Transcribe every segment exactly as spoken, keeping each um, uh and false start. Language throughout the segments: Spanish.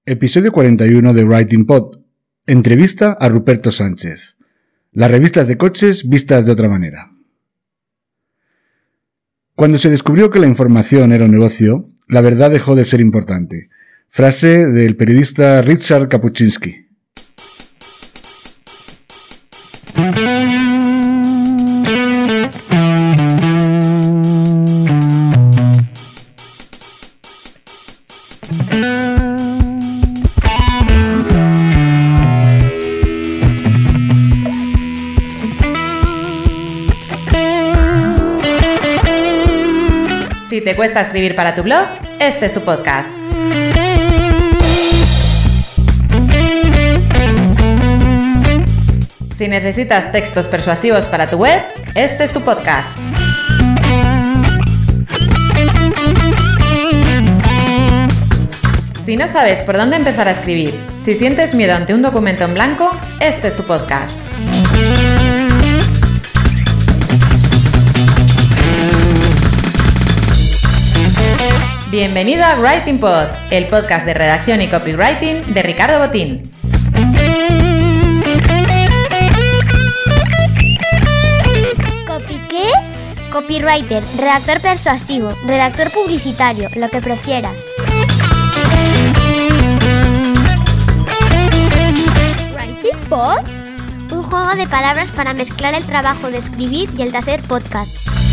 Episodio cuarenta y uno de Writing Pod. Entrevista a Ruperto Sánchez. Las revistas de coches vistas de otra manera. Cuando se descubrió que la información era un negocio, la verdad dejó de ser importante. Frase del periodista Richard Kapuscinski. Si te cuesta escribir para tu blog, este es tu podcast. Si necesitas textos persuasivos para tu web, este es tu podcast. Si no sabes por dónde empezar a escribir, si sientes miedo ante un documento en blanco, este es tu podcast. Bienvenido a Writing Pod, el podcast de redacción y copywriting de Ricardo Botín. ¿Copy qué? Copywriter, redactor persuasivo, redactor publicitario, lo que prefieras. ¿Writing Pod? Un juego de palabras para mezclar el trabajo de escribir y el de hacer podcast.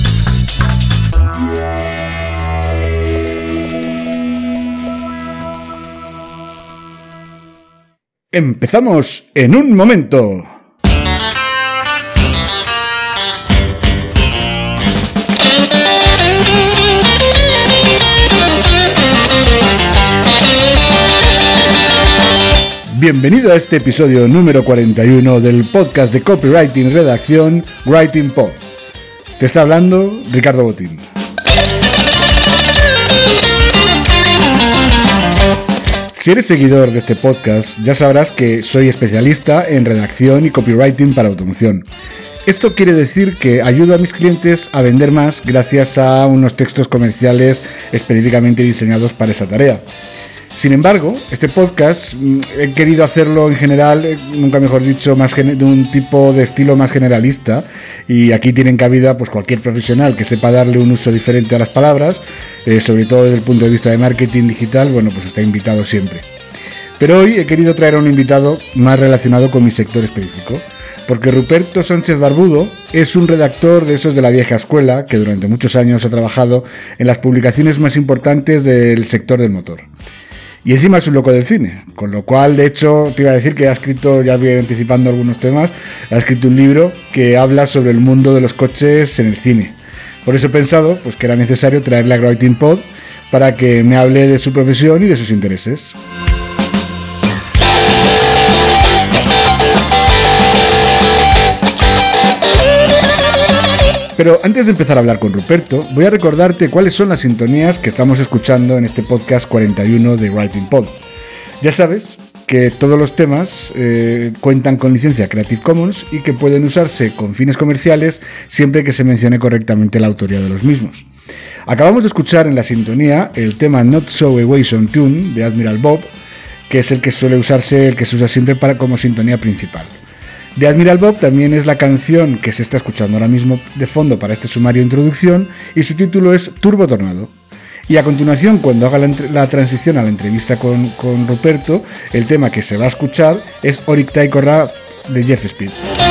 Empezamos en un momento. Bienvenido a este episodio número cuarenta y uno del podcast de copywriting y redacción Writing Pod. Te está hablando Ricardo Botín. Si eres seguidor de este podcast, ya sabrás que soy especialista en redacción y copywriting para automoción. Esto quiere decir que ayudo a mis clientes a vender más gracias a unos textos comerciales específicamente diseñados para esa tarea. Sin embargo, este podcast he querido hacerlo en general, nunca mejor dicho, más de un tipo de estilo más generalista, y aquí tienen cabida pues cualquier profesional que sepa darle un uso diferente a las palabras, eh, sobre todo desde el punto de vista de marketing digital, bueno, pues está invitado siempre. Pero hoy he querido traer a un invitado más relacionado con mi sector específico, porque Ruperto Sánchez Barbudo es un redactor de esos de la vieja escuela que durante muchos años ha trabajado en las publicaciones más importantes del sector del motor. Y encima es un loco del cine, con lo cual, de hecho, te iba a decir que ha escrito, ya voy anticipando algunos temas, ha escrito un libro que habla sobre el mundo de los coches en el cine. Por eso he pensado pues, que era necesario traerle a Writing Pod para que me hable de su profesión y de sus intereses. Pero antes de empezar a hablar con Ruperto, voy a recordarte cuáles son las sintonías que estamos escuchando en este podcast cuarenta y uno de Writing Pod. Ya sabes que todos los temas eh, cuentan con licencia Creative Commons y que pueden usarse con fines comerciales siempre que se mencione correctamente la autoría de los mismos. Acabamos de escuchar en la sintonía el tema Not So Away Some Tune de Admiral Bob, que es el que suele usarse, el que se usa siempre para, como sintonía principal. De Admiral Bob también es la canción que se está escuchando ahora mismo de fondo para este sumario de introducción y su título es Turbo Tornado. Y a continuación, cuando haga la, la transición a la entrevista con, con Ruperto, el tema que se va a escuchar es Oric Taiko Ra de Jeff Speed.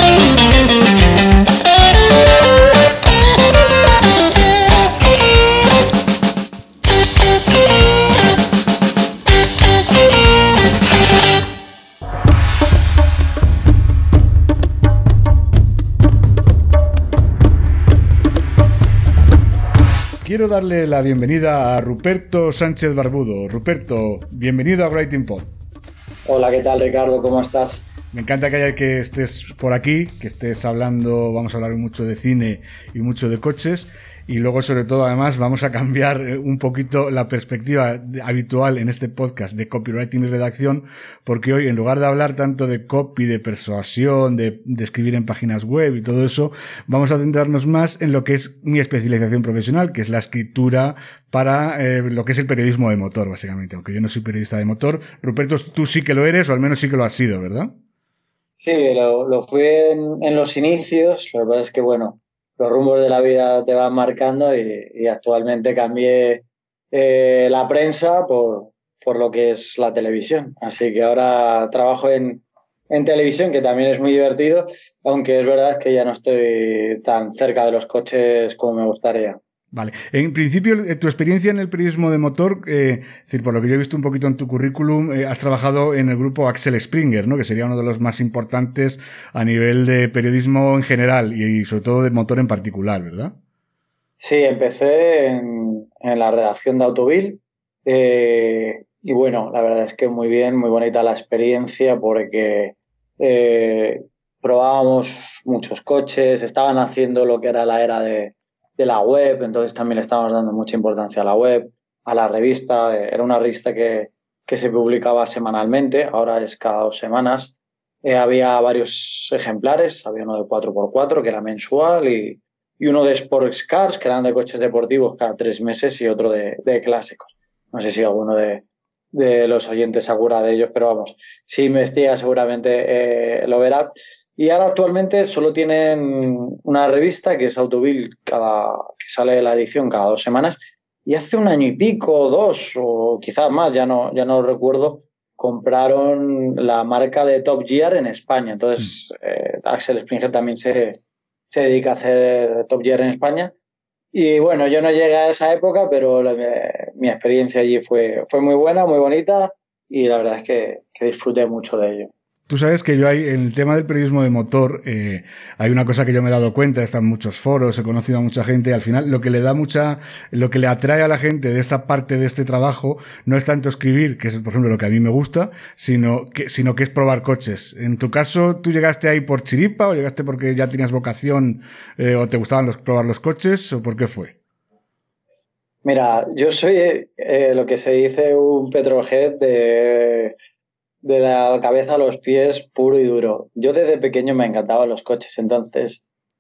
Quiero darle la bienvenida a Ruperto Sánchez Barbudo. Ruperto, bienvenido a Writing Pod. Hola, ¿qué tal, Ricardo? ¿Cómo estás? Me encanta que, haya, que estés por aquí, que estés hablando, vamos a hablar mucho de cine y mucho de coches. y luego sobre todo además vamos a cambiar un poquito la perspectiva habitual en este podcast de copywriting y redacción, porque hoy en lugar de hablar tanto de copy, de persuasión, de, de escribir en páginas web y todo eso, vamos a centrarnos más en lo que es mi especialización profesional, que es la escritura para eh, lo que es el periodismo de motor, básicamente. Aunque yo no soy periodista de motor, Ruperto, tú sí que lo eres, o al menos sí que lo has sido, ¿verdad? Sí, lo, lo fui en, en los inicios. Lo que pasa es que, bueno, los rumbos de la vida te van marcando y, y actualmente cambié eh, la prensa por, por lo que es la televisión. Así que ahora trabajo en, en televisión, que también es muy divertido, aunque es verdad que ya no estoy tan cerca de los coches como me gustaría. Vale. En principio, tu experiencia en el periodismo de motor, eh, es decir, por lo que yo he visto un poquito en tu currículum, eh, has trabajado en el grupo Axel Springer, ¿no? Que sería uno de los más importantes a nivel de periodismo en general y, y sobre todo de motor en particular, ¿verdad? Sí, empecé en, en la redacción de Autovil eh, y bueno, la verdad es que muy bien, muy bonita la experiencia porque eh, probábamos muchos coches, estaban haciendo lo que era la era de de la web, entonces también le estábamos dando mucha importancia a la web, a la revista. Era una revista que, que se publicaba semanalmente, ahora es cada dos semanas. Eh, había varios ejemplares, había uno de cuatro por cuatro que era mensual y, y uno de Sports Cars, que eran de coches deportivos cada tres meses y otro de, de clásicos. No sé si alguno de, de los oyentes se acuerda de ellos, pero vamos, si investiga seguramente eh, lo verá. Y ahora actualmente solo tienen una revista que es Autovil, cada, que sale la edición cada dos semanas. Y hace un año y pico, dos o quizás más, ya no, ya no lo recuerdo, compraron la marca de Top Gear en España. Entonces, eh, Axel Springer también se, se dedica a hacer Top Gear en España. Y bueno, yo no llegué a esa época, pero la, mi experiencia allí fue, fue muy buena, muy bonita y la verdad es que, que disfruté mucho de ello. Tú sabes que yo hay, en el tema del periodismo de motor, eh, hay una cosa que yo me he dado cuenta, están en muchos foros, he conocido a mucha gente y al final lo que le da mucha, lo que le atrae a la gente de esta parte de este trabajo no es tanto escribir, que es por ejemplo lo que a mí me gusta, sino que, sino que es probar coches. En tu caso, ¿tú llegaste ahí por chiripa o llegaste porque ya tenías vocación eh, o te gustaban los, probar los coches o por qué fue? Mira, yo soy eh, lo que se dice un petrolhead de... de la cabeza a los pies, puro y duro. Yo desde pequeño me encantaban los coches, entonces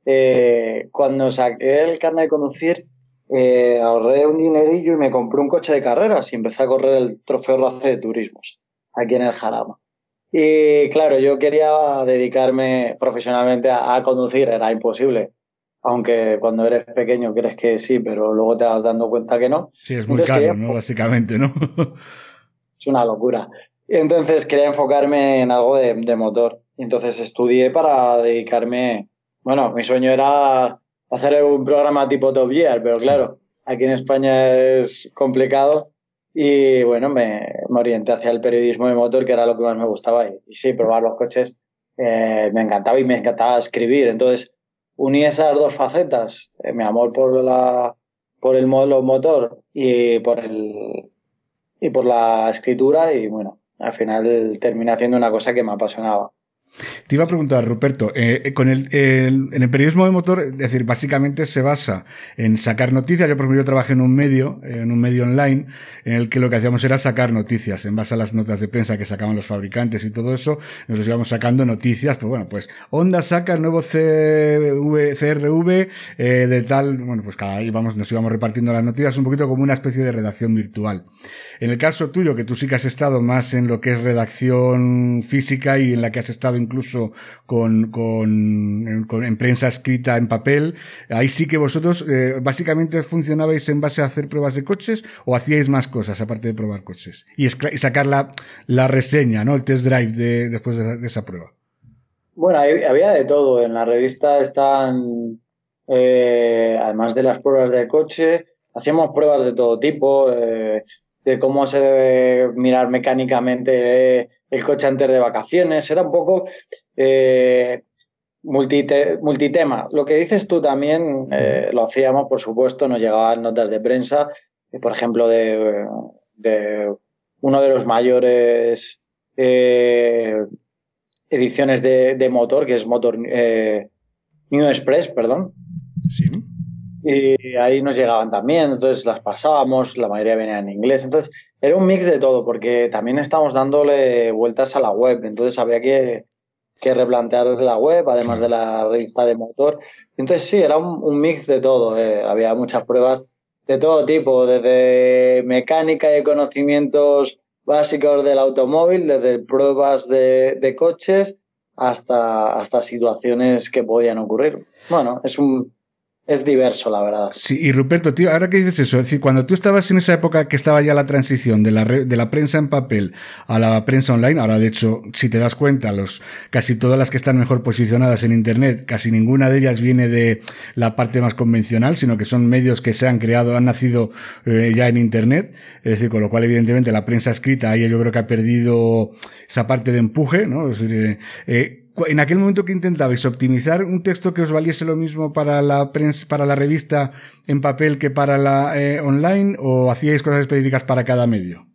eh, cuando saqué el carnet de conducir eh, ahorré un dinerillo y me compré un coche de carreras y empecé a correr el Trofeo Race de Turismos aquí en el Jarama. Y claro, yo quería dedicarme profesionalmente a, a conducir, era imposible. Aunque cuando eres pequeño crees que sí, pero luego te vas dando cuenta que no. Sí, es muy entonces, caro, quería... ¿no? Básicamente, ¿no? Es una locura. Entonces quería enfocarme en algo de, de motor. Entonces estudié para dedicarme... Bueno, mi sueño era hacer un programa tipo Top Gear, pero claro, aquí en España es complicado. Y bueno, me, me orienté hacia el periodismo de motor, que era lo que más me gustaba. Y, y sí, probar los coches eh, me encantaba y me encantaba escribir. Entonces uní esas dos facetas, eh, mi amor por la por el modelo motor y por el y por la escritura y bueno, al final terminé haciendo una cosa que me apasionaba. Te iba a preguntar, Ruperto, eh, con el, el, en el periodismo de motor, es decir, básicamente se basa en sacar noticias. Yo, por ejemplo, yo trabajé en un medio, en un medio online, en el que lo que hacíamos era sacar noticias, en base a las notas de prensa que sacaban los fabricantes y todo eso, nos íbamos sacando noticias, pues bueno, pues Honda saca el nuevo C R V eh, de tal, bueno, pues cada íbamos, nos íbamos repartiendo las noticias, un poquito como una especie de redacción virtual. En el caso tuyo, que tú sí que has estado más en lo que es redacción física y en la que has estado incluso con, con, con en prensa escrita en papel, ahí sí que vosotros eh, básicamente funcionabais en base a hacer pruebas de coches o hacíais más cosas aparte de probar coches y, es, y sacar la, la reseña, ¿no? El test drive de, después de esa, de esa prueba. Bueno, había de todo. En la revista están, eh, además de las pruebas de coche, hacíamos pruebas de todo tipo, eh, de cómo se debe mirar mecánicamente el coche antes de vacaciones. Era un poco eh, multite, multitema. Lo que dices tú también eh, lo hacíamos, por supuesto, nos llegaban notas de prensa, eh, por ejemplo, de, de uno de los mayores eh, ediciones de, de motor, que es Motor eh, New Express, perdón. Sí. y ahí nos llegaban también, entonces las pasábamos, la mayoría venía en inglés, entonces era un mix de todo, porque también estábamos dándole vueltas a la web, entonces había que, que replantear la web, además de la revista de motor, entonces sí, era un, un mix de todo, eh. Había muchas pruebas de todo tipo, desde mecánica y conocimientos básicos del automóvil, desde pruebas de, de coches hasta, hasta situaciones que podían ocurrir. Bueno, es un es diverso, la verdad. Sí, y Ruperto, tío, ahora que dices eso, es decir, cuando tú estabas en esa época que estaba ya la transición de la, re, de la prensa en papel a la prensa online, ahora de hecho, si te das cuenta, los casi todas las que están mejor posicionadas en Internet, casi ninguna de ellas viene de la parte más convencional, sino que son medios que se han creado, han nacido eh, ya en Internet, es decir, con lo cual evidentemente la prensa escrita ahí yo creo que ha perdido esa parte de empuje, ¿no? Es decir, eh, en aquel momento que intentabais optimizar un texto que os valiese lo mismo para la prensa, para la revista en papel que para la eh, online, o hacíais cosas específicas para cada medio?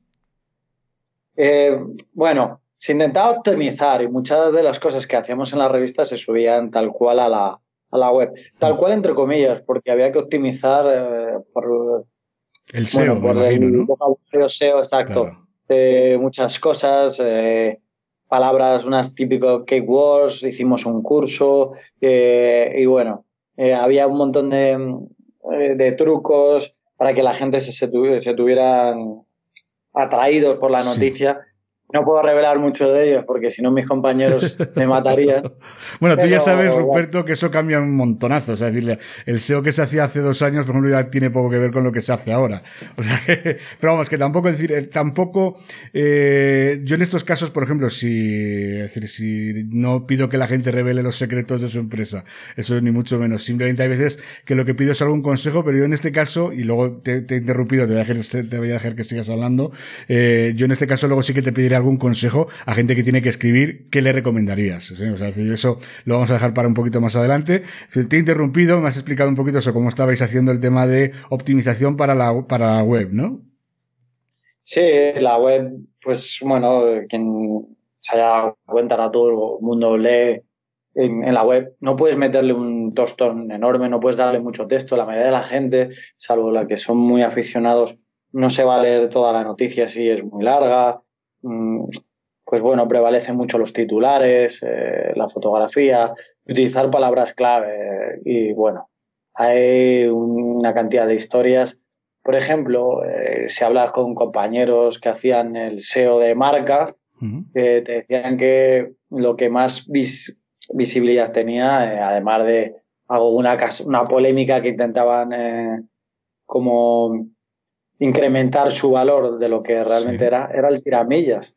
Eh, bueno, se intentaba optimizar y muchas de las cosas que hacíamos en la revista se subían tal cual a la, a la web. Tal cual entre comillas, porque había que optimizar eh, por el S E O, bueno, por me imagino, el ¿no? vocabulario S E O, exacto. Claro. Eh, muchas cosas, eh, palabras, unas típicos keywords, hicimos un curso eh, y bueno, eh, había un montón de, de trucos para que la gente se, se, tuviera, se tuvieran atraídos por la noticia. Sí. No puedo revelar mucho de ellos porque si no mis compañeros me matarían. Bueno, tú pero, ya sabes, Ruperto, que eso cambia un montonazo. O sea, decirle, el S E O que se hacía hace dos años, por ejemplo, ya tiene poco que ver con lo que se hace ahora. O sea, que, pero vamos, que tampoco, es decir, tampoco, eh, yo en estos casos, por ejemplo, si, es decir, si no pido que la gente revele los secretos de su empresa, eso es ni mucho menos. Simplemente hay veces que lo que pido es algún consejo, pero yo en este caso, y luego te, te he interrumpido, te voy a dejar, te voy a dejar que sigas hablando, eh, yo en este caso luego sí que te pediré algún consejo a gente que tiene que escribir, ¿qué le recomendarías? ¿Sí? O sea, eso lo vamos a dejar para un poquito más adelante. Te he interrumpido, me has explicado un poquito eso, cómo estabais haciendo el tema de optimización para la, para la web, ¿no? Sí, la web, pues bueno, quien se haya dado cuenta, a todo el mundo lee en, en la web, no puedes meterle un tostón enorme, no puedes darle mucho texto. La mayoría de la gente, salvo la que son muy aficionados, no se va a leer toda la noticia si es muy larga. Pues bueno, prevalecen mucho los titulares, eh, la fotografía, utilizar palabras clave y bueno, hay una cantidad de historias. Por ejemplo, eh, si hablas con compañeros que hacían el S E O de marca, uh-huh. eh, te decían que lo que más vis- visibilidad tenía, eh, además de alguna una polémica que intentaban eh, como incrementar su valor de lo que realmente sí. era, era el tiramillas.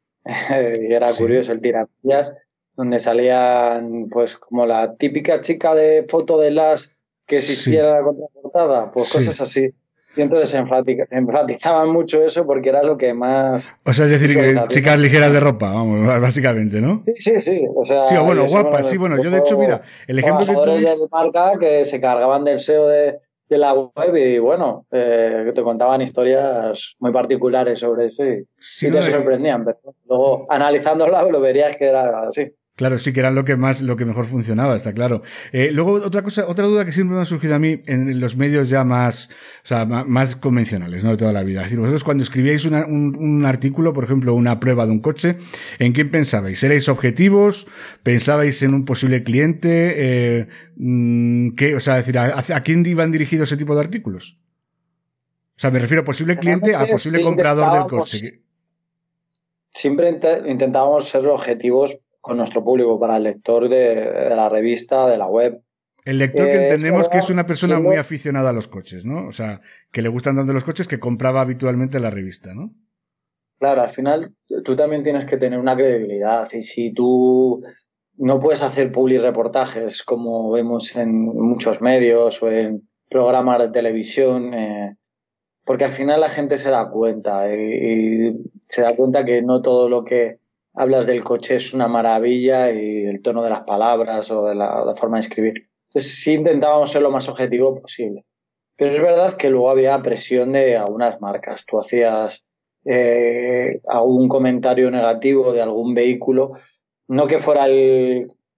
Y era sí. curioso el tiramillas, donde salían pues como la típica chica de foto de las que existiera sí. la contraportada, pues sí. cosas así. Y entonces enfatizaban mucho eso porque era lo que más... O sea, es decir, que chicas ligeras de ropa, vamos, básicamente, ¿no? Sí, sí, sí. O sea, sí, o bueno, guapas, sí, bueno, yo de hecho, mira, el ejemplo que tú... de marca que se cargaban del S E O de, de la web y, bueno, eh, que te contaban historias muy particulares sobre eso y, sí, y te no, sorprendían, pero luego analizándolo lo verías que era así. Claro, sí, que era lo que más, lo que mejor funcionaba, está claro. Eh, luego, otra cosa, otra duda que siempre me ha surgido a mí en los medios ya más, o sea, más, más convencionales, ¿no? De toda la vida. Es decir, vosotros cuando escribíais una, un, un artículo, por ejemplo, una prueba de un coche, ¿en quién pensabais? ¿Erais objetivos? ¿Pensabais en un posible cliente? Eh, ¿qué? O sea, es decir, ¿a, ¿a quién iban dirigidos ese tipo de artículos? O sea, me refiero a posible cliente, a posible sí, comprador del coche. Siempre int- intentábamos ser objetivos con nuestro público, para el lector de, de la revista, de la web. El lector que entendemos es que es una persona siendo... muy aficionada a los coches, ¿no? O sea, que le gustan tanto los coches que compraba habitualmente la revista, ¿no? Claro, al final tú también tienes que tener una credibilidad y si tú no puedes hacer public reportajes como vemos en muchos medios o en programas de televisión, eh, porque al final la gente se da cuenta y, y se da cuenta que no todo lo que hablas del coche es una maravilla y el tono de las palabras o de la, de la forma de escribir. Entonces sí intentábamos ser lo más objetivo posible. Pero es verdad que luego había presión de algunas marcas. Tú hacías eh, algún comentario negativo de algún vehículo, no que fuera el,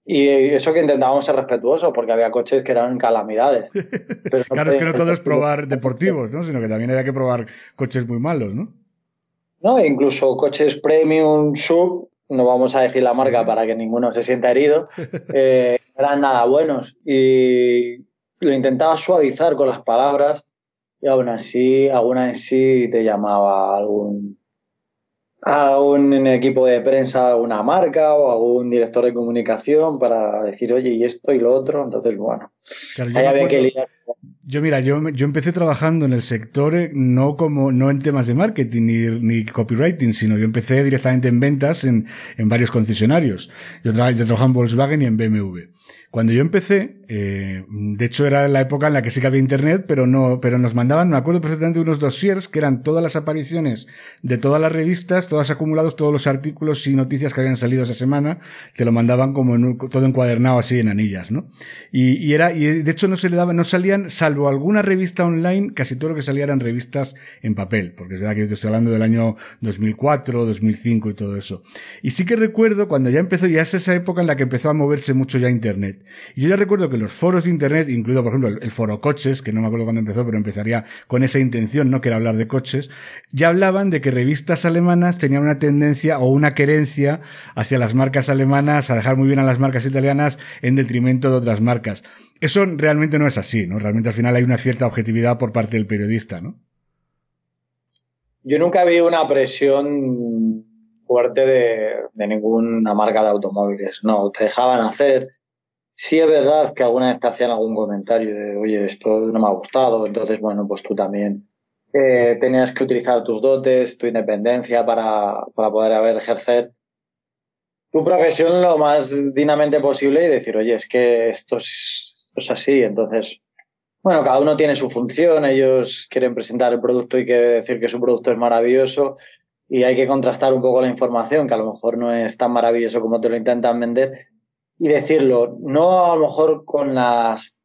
Y eso que intentábamos ser respetuosos, porque había coches que eran calamidades. Pero claro, es que no todo es probar deportivos, ¿no? Sino que también había que probar coches muy malos, ¿no? No, incluso coches premium, sub, no vamos a decir la marca sí. para que ninguno se sienta herido, eh, eran nada buenos. Y lo intentaba suavizar con las palabras y aún así, aún así te llamaba algún... a un equipo de prensa, a una marca o a un director de comunicación para decir, oye, y esto y lo otro. Entonces, bueno, claro, ahí había que lidiar. Yo, mira, yo, yo empecé trabajando en el sector no como no en temas de marketing ni, ni copywriting, sino yo empecé directamente en ventas en, en varios concesionarios. Yo, tra yo trabajaba en Volkswagen y en B M W. Cuando yo empecé, eh, de hecho era la época en la que sí que había internet, pero no, pero nos mandaban, me acuerdo perfectamente, unos dossiers que eran todas las apariciones de todas las revistas, todos acumulados, todos los artículos y noticias que habían salido esa semana, te lo mandaban como en un, todo encuadernado así en anillas, ¿no? Y, y era, y de hecho no se le daba, no salían, salvo alguna revista online, casi todo lo que salía eran revistas en papel, porque es verdad que yo te estoy hablando del año dos mil cuatro, dos mil cinco y todo eso. Y sí que recuerdo cuando ya empezó, ya es esa época en la que empezó a moverse mucho ya internet. Y yo ya recuerdo que los foros de internet, incluido por ejemplo el, el foro coches, que no me acuerdo cuándo empezó, pero empezaría con esa intención, ¿no? Que era hablar de coches, ya hablaban de que revistas alemanas tenían una tendencia o una querencia hacia las marcas alemanas, a dejar muy bien a las marcas italianas en detrimento de otras marcas. Eso realmente no es así, ¿no? Realmente al final hay una cierta objetividad por parte del periodista, ¿no? Yo nunca vi una presión fuerte de, de ninguna marca de automóviles. No, te dejaban hacer. Sí es verdad que alguna vez te hacían algún comentario de, oye, esto no me ha gustado, entonces, bueno, pues tú también eh, tenías que utilizar tus dotes, tu independencia para, para poder haber ejercer tu profesión lo más dignamente posible y decir, oye, es que esto es, esto es así. Entonces, bueno, cada uno tiene su función, ellos quieren presentar el producto y quieren decir que su producto es maravilloso y hay que contrastar un poco la información, que a lo mejor no es tan maravilloso como te lo intentan vender, y decirlo, no a lo mejor con las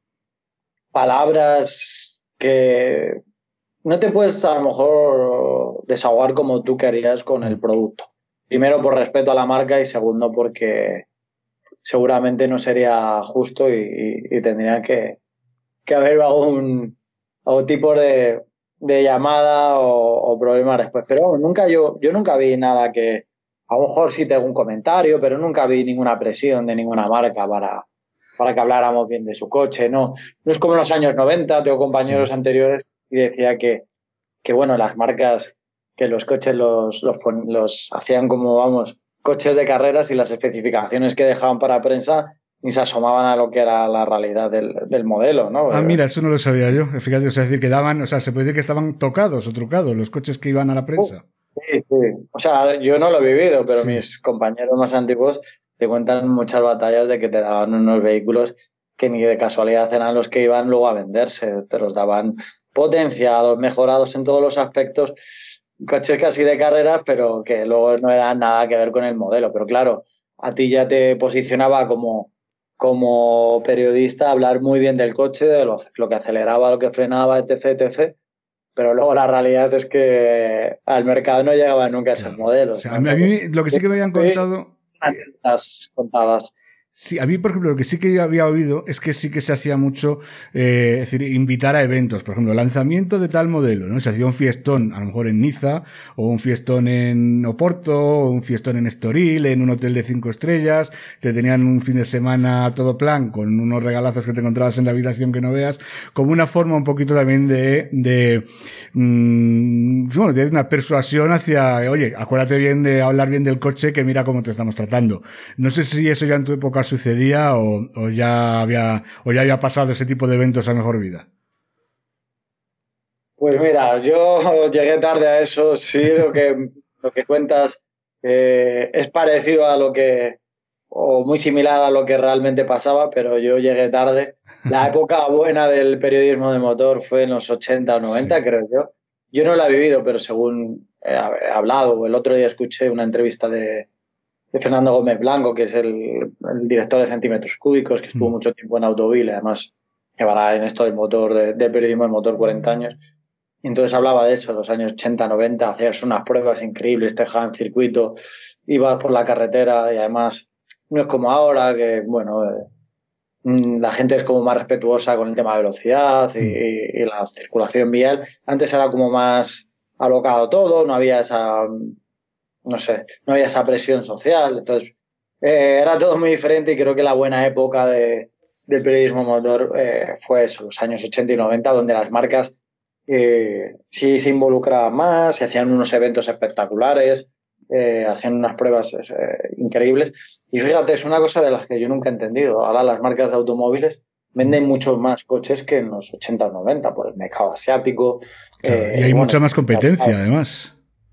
palabras que no te puedes a lo mejor desahogar como tú querías con el producto. Primero por respeto a la marca y segundo porque seguramente no sería justo y, y, y tendría que, que haber algún, algún tipo de, de llamada o, o problema después. Pero nunca yo, yo nunca vi nada que... A lo mejor sí tengo un comentario, pero nunca vi ninguna presión de ninguna marca para, para que habláramos bien de su coche. No, no es como en los años noventa, tengo compañeros sí. anteriores y decía que, que, bueno, las marcas, que los coches los, los, los hacían como, vamos, coches de carreras y las especificaciones que dejaban para prensa ni se asomaban a lo que era la realidad del, del modelo, ¿no? Ah, mira, eso no lo sabía yo. Fíjate, o sea, es decir, que daban, o sea, se puede decir que estaban tocados o trucados los coches que iban a la prensa. Oh. Sí, sí. O sea, yo no lo he vivido, pero sí. mis compañeros más antiguos te cuentan muchas batallas de que te daban unos vehículos que ni de casualidad eran los que iban luego a venderse. Te los daban potenciados, mejorados en todos los aspectos, coches casi de carreras, pero que luego no eran nada que ver con el modelo. Pero claro, a ti ya te posicionaba como, como periodista hablar muy bien del coche, de lo, lo que aceleraba, lo que frenaba, etc, etcétera. Pero luego la realidad es que al mercado no llegaba nunca esos claro. modelos. O sea, a, mí, a mí lo que sí que me habían contado... Las contadas. Sí, a mí, por ejemplo, lo que sí que había oído es que sí que se hacía mucho, eh, es decir, invitar a eventos. Por ejemplo, lanzamiento de tal modelo, ¿no? Se hacía un fiestón, a lo mejor en Niza, o un fiestón en Oporto, o un fiestón en Estoril, en un hotel de cinco estrellas. Te tenían un fin de semana a todo plan, con unos regalazos que te encontrabas en la habitación que no veas, como una forma un poquito también de, de, mmm, bueno, de una persuasión hacia, oye, acuérdate bien de hablar bien del coche, que mira cómo te estamos tratando. No sé si eso ya en tu época sucedía o, o ya había o ya había pasado ese tipo de eventos a mejor vida. Pues mira, yo llegué tarde a eso. Sí, lo que lo que cuentas eh, es parecido a lo que o muy similar a lo que realmente pasaba, pero yo llegué tarde. La época buena del periodismo de motor fue en los ochenta o noventa, sí. creo yo. Yo no la he vivido, pero según he hablado, el otro día escuché una entrevista de de Fernando Gómez Blanco, que es el, el director de Centímetros Cúbicos, que estuvo mm. mucho tiempo en Autovil, además llevará en esto del motor, de, de periodismo del motor cuarenta años. Y entonces hablaba de eso, los años ochenta, noventa, hacías unas pruebas increíbles, te dejaban circuito, ibas por la carretera y además no es como ahora, que, bueno, eh, la gente es como más respetuosa con el tema de velocidad y, y, y la circulación vial. Antes era como más alocado todo, no había esa, no sé, no había esa presión social. Entonces, eh, era todo muy diferente y creo que la buena época de, del periodismo motor eh, fue eso, los años ochenta y noventa, donde las marcas eh, sí se involucraban más, se hacían unos eventos espectaculares, eh, hacían unas pruebas eh, increíbles. Y fíjate, es una cosa de las que yo nunca he entendido. Ahora las marcas de automóviles venden muchos más coches que en los ochenta o noventa por el mercado asiático. Claro, eh, y hay bueno, mucha más competencia, además.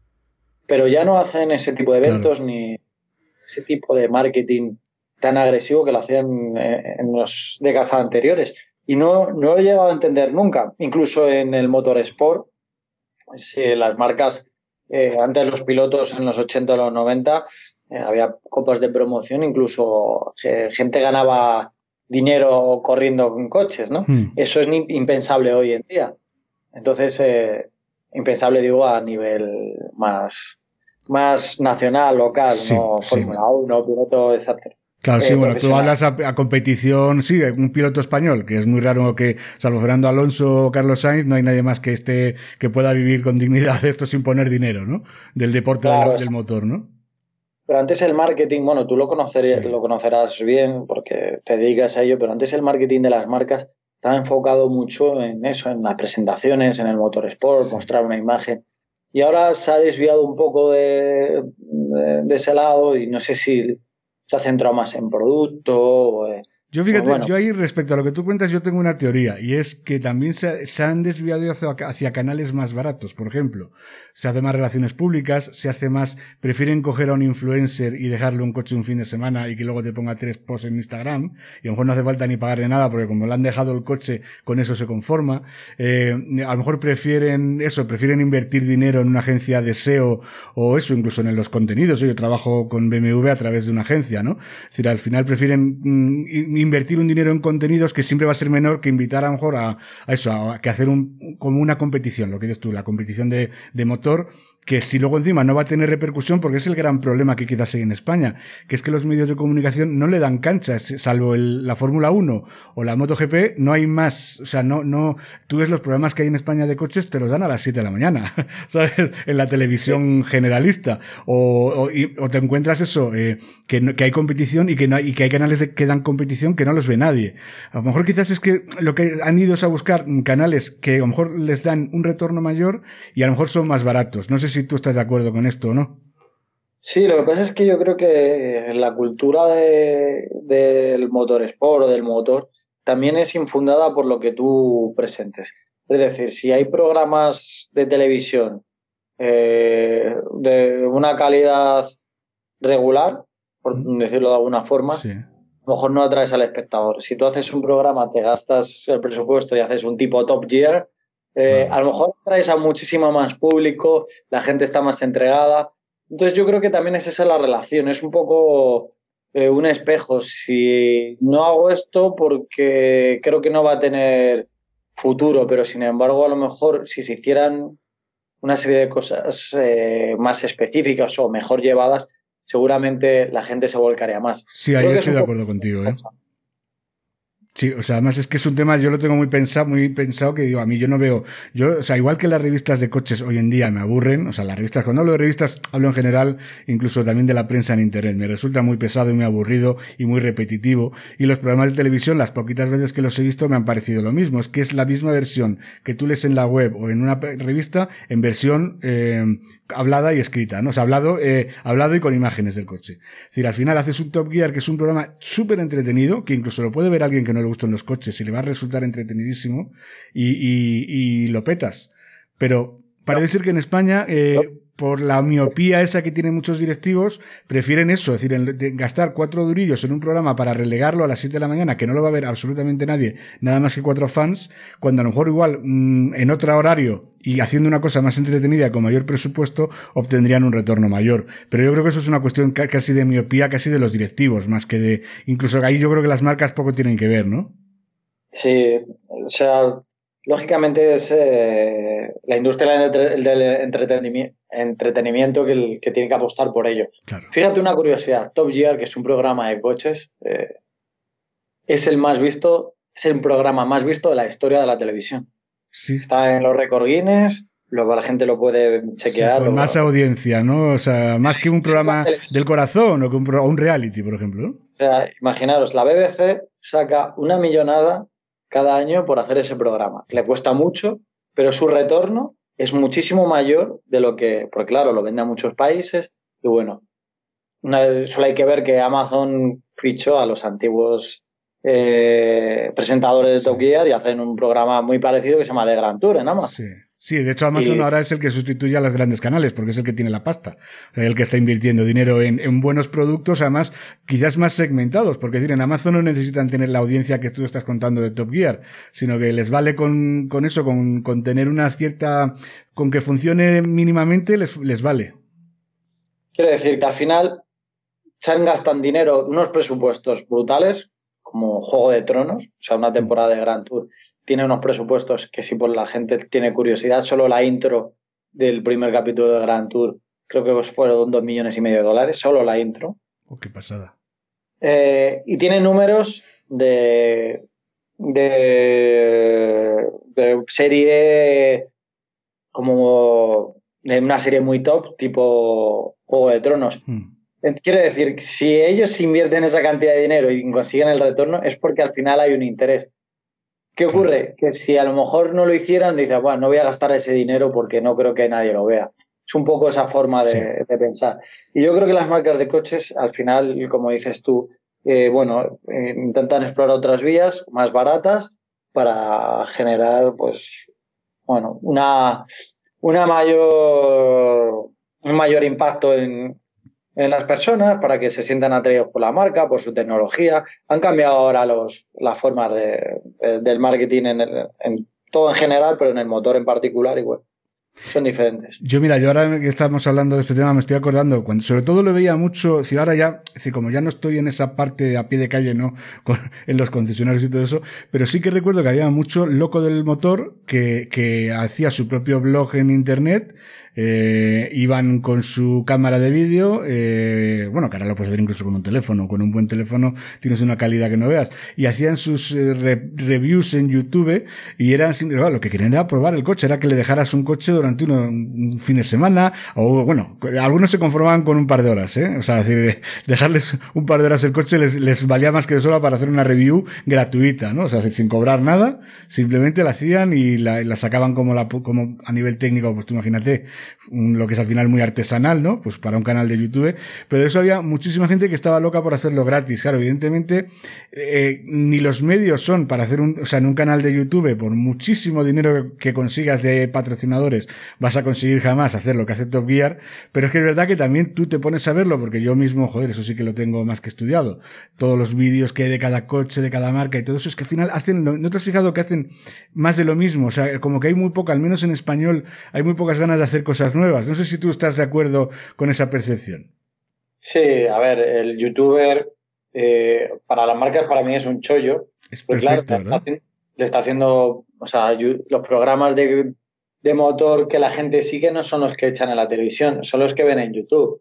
Pero ya no hacen ese tipo de eventos, claro, ni ese tipo de marketing tan agresivo que lo hacían en las décadas anteriores. Y no, no lo he llegado a entender nunca. Incluso en el motorsport, pues, eh, las marcas, eh, antes los pilotos en los ochenta o los noventa, eh, había copas de promoción, incluso eh, gente ganaba dinero corriendo con coches, ¿no? Hmm. Eso es impensable hoy en día. Entonces, eh, impensable, digo, a nivel más, más nacional, local, sí, no sí. Fórmula uno, piloto, etcétera. Claro, sí, eh, bueno, tú hablas a, a competición, sí, un piloto español, que es muy raro que, salvo Fernando Alonso o Carlos Sainz, no hay nadie más que esté, que pueda vivir con dignidad de esto sin poner dinero, ¿no? Del deporte, claro, de la, del motor, ¿no? Pero antes el marketing, bueno, tú lo conocerías, sí. lo conocerás bien porque te dedicas a ello, pero antes el marketing de las marcas estaba enfocado mucho en eso, en las presentaciones, en el motorsport, mostrar una imagen. Y ahora se ha desviado un poco de, de, de ese lado y no sé si se ha centrado más en producto o, yo fíjate, pues bueno. yo ahí respecto a lo que tú cuentas, yo tengo una teoría, y es que también se, se han desviado hacia, hacia canales más baratos. Por ejemplo, se hace más relaciones públicas, se hace más, prefieren coger a un influencer y dejarle un coche un fin de semana y que luego te ponga tres posts en Instagram, y a lo mejor no hace falta ni pagarle nada, porque como le han dejado el coche, con eso se conforma. Eh, a lo mejor prefieren eso, prefieren invertir dinero en una agencia de S E O, o eso, incluso en los contenidos. Yo trabajo con B M W a través de una agencia, ¿no? Es decir, al final prefieren mm, invertir un dinero en contenidos que siempre va a ser menor que invitar a lo mejor a, a eso, a, que hacer un, como una competición, lo que dices tú, la competición de, de motor, que si luego encima no va a tener repercusión, porque es el gran problema que quizás hay en España, que es que los medios de comunicación no le dan cancha, salvo el, la Fórmula uno o la MotoGP, no hay más, o sea, no, no, tú ves los programas que hay en España de coches, te los dan a las siete de la mañana, ¿sabes? En la televisión sí. generalista, o, o, y, o te encuentras eso, eh, que, no, que hay competición y que no hay, y que hay canales de, que dan competición que no los ve nadie. A lo mejor quizás es que lo que han ido es a buscar canales que a lo mejor les dan un retorno mayor y a lo mejor son más baratos. No sé si tú estás de acuerdo con esto o no. Sí, lo que pasa es que yo creo que la cultura de, del motorsport o del motor también es infundada por lo que tú presentes. Es decir, si hay programas de televisión eh, de una calidad regular, por decirlo de alguna forma, sí. a lo mejor no atraes al espectador. Si tú haces un programa, te gastas el presupuesto y haces un tipo Top Gear, eh, a lo mejor atraes a muchísimo más público, la gente está más entregada. Entonces yo creo que también es esa la relación, es un poco eh, un espejo. Si no hago esto porque creo que no va a tener futuro, pero sin embargo a lo mejor si se hicieran una serie de cosas eh, más específicas o mejor llevadas, seguramente la gente se volcaría más. Sí, ahí estoy de acuerdo contigo, ¿eh? Sí, o sea, además es que es un tema, yo lo tengo muy pensado, muy pensado, que digo, a mí yo no veo, yo, o sea, igual que las revistas de coches hoy en día me aburren, o sea, las revistas, cuando hablo de revistas, hablo en general, incluso también de la prensa en internet, me resulta muy pesado y muy aburrido y muy repetitivo, y los programas de televisión, las poquitas veces que los he visto, me han parecido lo mismo, es que es la misma versión que tú lees en la web o en una revista, en versión, eh, hablada y escrita, ¿no? O sea, hablado, eh, hablado y con imágenes del coche. Es decir, al final haces un Top Gear, que es un programa súper entretenido, que incluso lo puede ver alguien que no le gustan los coches y le va a resultar entretenidísimo y, y, y lo petas. Pero parece ser que en España, eh, por la miopía esa que tienen muchos directivos, prefieren eso, es decir, el, de gastar cuatro durillos en un programa para relegarlo a las siete de la mañana, que no lo va a ver absolutamente nadie, nada más que cuatro fans, cuando a lo mejor igual mmm, en otro horario y haciendo una cosa más entretenida con mayor presupuesto obtendrían un retorno mayor. Pero yo creo que eso es una cuestión casi de miopía, casi de los directivos, más que de, incluso ahí yo creo que las marcas poco tienen que ver, ¿no? Sí, o sea, lógicamente es eh, la industria del, del entretenimiento, entretenimiento que, el, que tiene que apostar por ello. Claro. Fíjate una curiosidad, Top Gear, que es un programa de coches, eh, es el más visto, es el programa más visto de la historia de la televisión. Sí. Está en los récord Guinness, luego la gente lo puede chequear. Sí, con o, más audiencia, ¿no? O sea, más que un programa del corazón o que un, pro, un reality, por ejemplo, ¿no? O sea, imaginaros, la B B C saca una millonada cada año por hacer ese programa. Le cuesta mucho, pero su retorno es muchísimo mayor de lo que, porque claro, lo vende a muchos países y bueno, una, solo hay que ver que Amazon fichó a los antiguos eh, presentadores de Top Gear y hacen un programa muy parecido que se llama The Grand Tour en Amazon. Sí. Sí, de hecho Amazon y... ahora es el que sustituye a los grandes canales porque es el que tiene la pasta, el que está invirtiendo dinero en, en buenos productos, además quizás más segmentados, porque es decir, en Amazon no necesitan tener la audiencia que tú estás contando de Top Gear, sino que les vale con, con eso, con, con tener una cierta, con que funcione mínimamente les, les vale. Quiero decir que al final se gastan dinero, unos presupuestos brutales, como Juego de Tronos, o sea, una temporada de Grand Tour. Tiene unos presupuestos que si por la gente tiene curiosidad, solo la intro del primer capítulo de Grand Tour, creo que fueron dos millones y medio de dólares, solo la intro. Oh, qué pasada. Eh, y tiene números de, de, de serie como de una serie muy top, tipo Juego de Tronos. Hmm. Quiero decir, si ellos invierten esa cantidad de dinero y consiguen el retorno, es porque al final hay un interés. ¿Qué ocurre? Que si a lo mejor no lo hicieran, dices, bueno, no voy a gastar ese dinero porque no creo que nadie lo vea. Es un poco esa forma de, sí. de pensar. Y yo creo que las marcas de coches, al final, como dices tú, eh, bueno, eh, intentan explorar otras vías más baratas para generar, pues, bueno, una, una mayor, un mayor impacto en, en las personas para que se sientan atraídos por la marca, por su tecnología. Han cambiado ahora los, las formas de, de, del marketing en, el, en todo en general, pero en el motor en particular igual. Son diferentes. Yo, mira, yo ahora que estamos hablando de este tema me estoy acordando, cuando sobre todo lo veía mucho, si ahora ya, si como ya no estoy en esa parte a pie de calle, ¿no? Con, en los concesionarios y todo eso, pero sí que recuerdo que había mucho loco del motor que, que hacía su propio blog en internet. Eh, iban con su cámara de vídeo, eh, bueno, que ahora lo puedes hacer incluso con un teléfono, con un buen teléfono tienes una calidad que no veas, y hacían sus eh, re reviews en YouTube y eran, bueno, lo que querían era probar el coche, era que le dejaras un coche durante uno, un fin de semana, o bueno, algunos se conformaban con un par de horas, eh, o sea, decir, dejarles un par de horas el coche les, les valía más que de sobra para hacer una review gratuita, ¿no? O sea, sin cobrar nada, simplemente la hacían y la, la sacaban como la, como a nivel técnico, pues tú imagínate, Un, lo que es al final muy artesanal, ¿no? Pues para un canal de YouTube, pero de eso había muchísima gente que estaba loca por hacerlo gratis. Claro, evidentemente, eh, ni los medios son para hacer un, o sea, en un canal de YouTube, por muchísimo dinero que consigas de patrocinadores, vas a conseguir jamás hacer lo que hace Top Gear, pero es que es verdad que también tú te pones a verlo, porque yo mismo, joder, eso sí que lo tengo más que estudiado. Todos los vídeos que hay de cada coche, de cada marca y todo eso, es que al final hacen, ¿no te has fijado que hacen más de lo mismo? O sea, como que hay muy poca, al menos en español, hay muy pocas ganas de hacer cosas nuevas. No sé si tú estás de acuerdo con esa percepción. Sí, a ver, el youtuber eh, para las marcas para mí es un chollo. Es perfecto, claro, ¿verdad? Le, le está haciendo, o sea, los programas de, de motor que la gente sigue no son los que echan en la televisión, son los que ven en YouTube.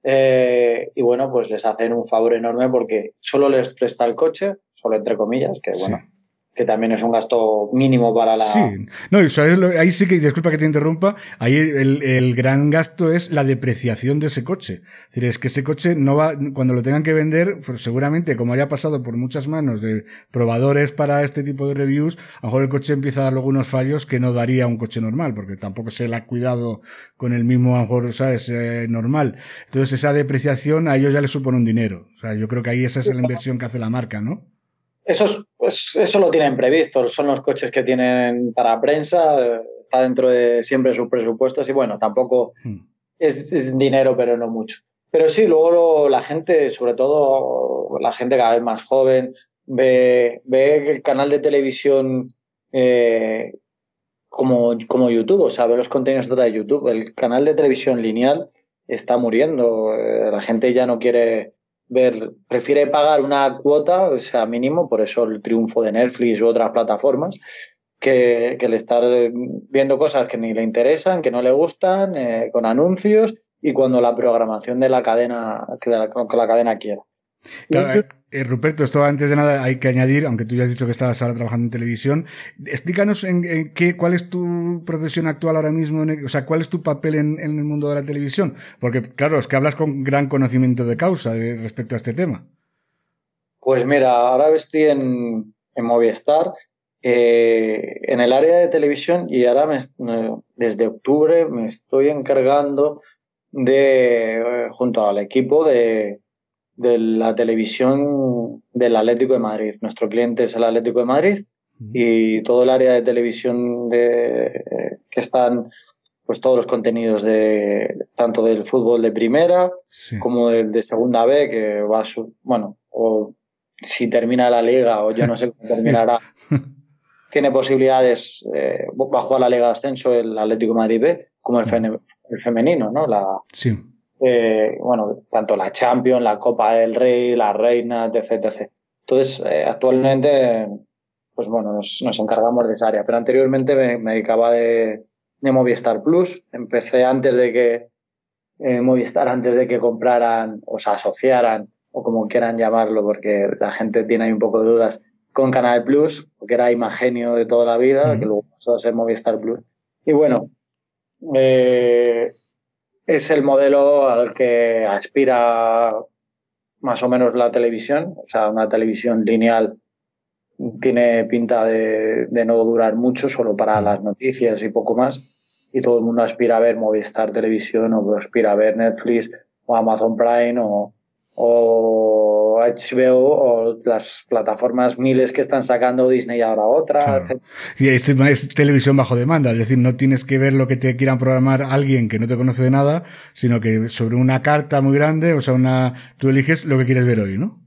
Eh, y bueno, pues les hacen un favor enorme porque solo les presta el coche, solo entre comillas, que bueno... Sí. Que también es un gasto mínimo para la... Sí, no, ¿sabes? Ahí sí que, disculpa que te interrumpa, ahí el, el gran gasto es la depreciación de ese coche. Es decir, es que ese coche no va, cuando lo tengan que vender, pues seguramente, como haya pasado por muchas manos de probadores para este tipo de reviews, a lo mejor el coche empieza a dar algunos fallos que no daría un coche normal, porque tampoco se le ha cuidado con el mismo, a lo mejor, ¿sabes?, eh, normal. Entonces esa depreciación a ellos ya les supone un dinero. O sea, yo creo que ahí esa es la inversión que hace la marca, ¿no? Eso, pues, eso lo tienen previsto, son los coches que tienen para prensa, está dentro de siempre sus presupuestos y bueno, tampoco hmm. es, es dinero, pero no mucho. Pero sí, luego lo, la gente, sobre todo la gente cada vez más joven, ve, ve el canal de televisión eh, como, como YouTube, o sea, ve los contenidos de YouTube. El canal de televisión lineal está muriendo, eh, la gente ya no quiere... ver, prefiere pagar una cuota, o sea, mínimo, por eso el triunfo de Netflix u otras plataformas, que, que el estar viendo cosas que ni le interesan, que no le gustan, eh, con anuncios y cuando la programación de la cadena, que la, que la cadena quiera. Claro, eh, Ruperto, esto antes de nada hay que añadir, aunque tú ya has dicho que estabas ahora trabajando en televisión, explícanos en, en qué, cuál es tu profesión actual ahora mismo, en el, o sea, cuál es tu papel en, en el mundo de la televisión, porque claro, es que hablas con gran conocimiento de causa de, respecto a este tema. Pues mira, ahora estoy en, en Movistar, eh, en el área de televisión y ahora me, desde octubre me estoy encargando de, eh, junto al equipo de de la televisión del Atlético de Madrid. Nuestro cliente es el Atlético de Madrid y todo el área de televisión de, que están, pues todos los contenidos de tanto del fútbol de primera sí. como del de segunda B, que va a su, bueno, o si termina la liga o yo no sé cómo terminará, tiene posibilidades, eh, va a jugar la Liga de Ascenso el Atlético de Madrid B, como el, fe, el femenino, ¿no? La, sí. Eh, bueno, tanto la Champions, la Copa del Rey, la Reina, etcétera, etcétera. Entonces, eh, actualmente, pues bueno, nos, nos encargamos de esa área. Pero anteriormente me, me dedicaba de, de Movistar Plus. Empecé antes de que eh, Movistar, antes de que compraran o se asociaran, o como quieran llamarlo, porque la gente tiene ahí un poco de dudas, con Canal Plus, porque era Imagenio de toda la vida, uh-huh. que luego pasó a ser Movistar Plus. Y bueno, eh, es el modelo al que aspira más o menos la televisión. O sea, una televisión lineal tiene pinta de, de no durar mucho, solo para las noticias y poco más. Y todo el mundo aspira a ver Movistar Televisión o aspira a ver Netflix o Amazon Prime o, o H B O o las plataformas miles que están sacando Disney ahora otra. Claro. Y es, es televisión bajo demanda, es decir, no tienes que ver lo que te quieran programar alguien que no te conoce de nada, sino que sobre una carta muy grande, o sea, una, tú eliges lo que quieres ver hoy, ¿no?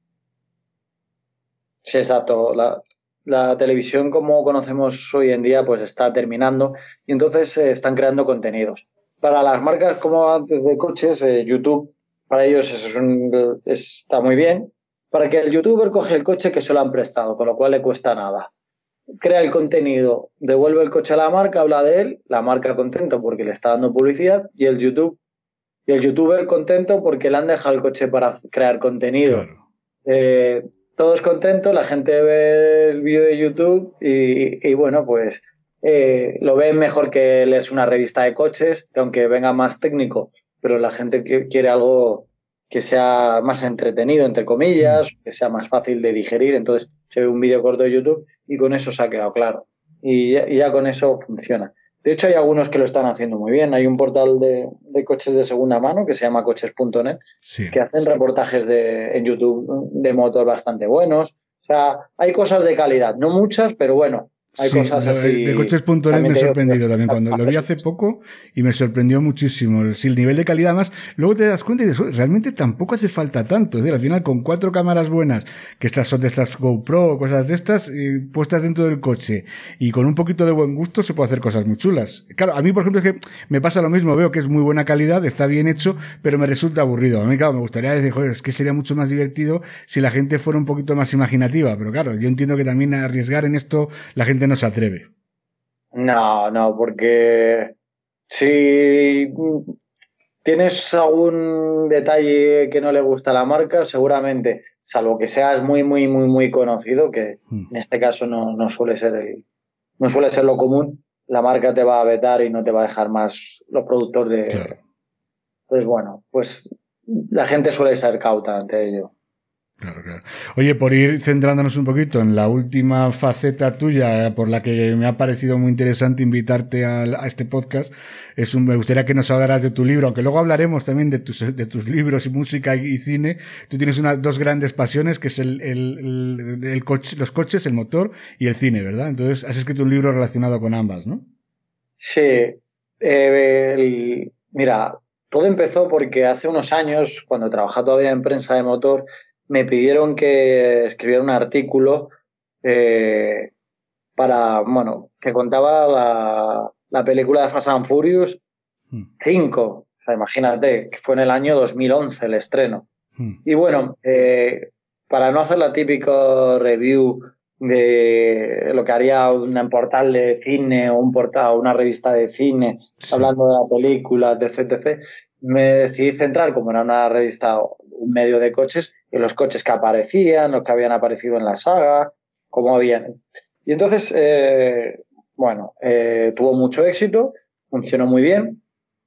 Sí, exacto. La, la televisión como conocemos hoy en día pues está terminando y entonces eh, están creando contenidos. Para las marcas como antes de coches, eh, YouTube, para ellos eso es un, está muy bien. Para que el youtuber coge el coche que se lo han prestado, con lo cual le cuesta nada. Crea el contenido, devuelve el coche a la marca, habla de él, la marca contento porque le está dando publicidad y el YouTube y el youtuber contento porque le han dejado el coche para crear contenido. Claro. Eh, todos contentos, la gente ve el vídeo de YouTube y, y bueno, pues eh, lo ven mejor que leerse una revista de coches, que aunque venga más técnico, pero la gente que quiere algo que sea más entretenido, entre comillas, que sea más fácil de digerir, entonces se ve un vídeo corto de YouTube y con eso se ha quedado claro. Y ya, y ya con eso funciona. De hecho, hay algunos que lo están haciendo muy bien. Hay un portal de, de coches de segunda mano que se llama coches punto net, sí. que hacen reportajes de, en YouTube de motor bastante buenos. O sea, hay cosas de calidad. No muchas, pero bueno, hay sí, cosas así. De coches punto net me he sorprendido también cuando lo vi hace poco y me sorprendió muchísimo. Sí, el nivel de calidad más. Luego te das cuenta y dices, realmente tampoco hace falta tanto. Es decir, al final con cuatro cámaras buenas, que estas son de estas GoPro o cosas de estas, eh, puestas dentro del coche y con un poquito de buen gusto se puede hacer cosas muy chulas. Claro, a mí por ejemplo es que me pasa lo mismo. Veo que es muy buena calidad, está bien hecho, pero me resulta aburrido. A mí claro, me gustaría decir, joder, es que sería mucho más divertido si la gente fuera un poquito más imaginativa. Pero claro, yo entiendo que también arriesgar en esto la gente no se atreve. No, no, porque si tienes algún detalle que no le gusta a la marca, seguramente, salvo que seas muy, muy, muy, muy conocido, que hmm. en este caso no, no suele ser el, no suele ser lo común, la marca te va a vetar y no te va a dejar más los productos de. Claro. Pues bueno, pues la gente suele ser cauta ante ello. Claro, claro. Oye, por ir centrándonos un poquito en la última faceta tuya, por la que me ha parecido muy interesante invitarte a, a este podcast, es un, me gustaría que nos hablaras de tu libro, aunque luego hablaremos también de tus, de tus libros y música y, y cine. Tú tienes una, dos grandes pasiones, que es el, el, el, el coche, los coches, el motor y el cine, ¿verdad? Entonces, has escrito un libro relacionado con ambas, ¿no? Sí. Eh, el, mira, todo empezó porque hace unos años, cuando trabajaba todavía en prensa de motor, me pidieron que escribiera un artículo eh, para, bueno, que contaba la, la película de Fast and Furious cinco. O sea, imagínate, que fue en el año dos mil once el estreno. Hmm. Y bueno, eh, para no hacer la típica review de lo que haría un portal de cine o un portal, una revista de cine, sí. hablando de la película, etc, etcétera, me decidí centrar, como era una revista, un medio de coches, en los coches que aparecían, los que habían aparecido en la saga, cómo habían. Y entonces, eh, bueno, eh, tuvo mucho éxito, funcionó muy bien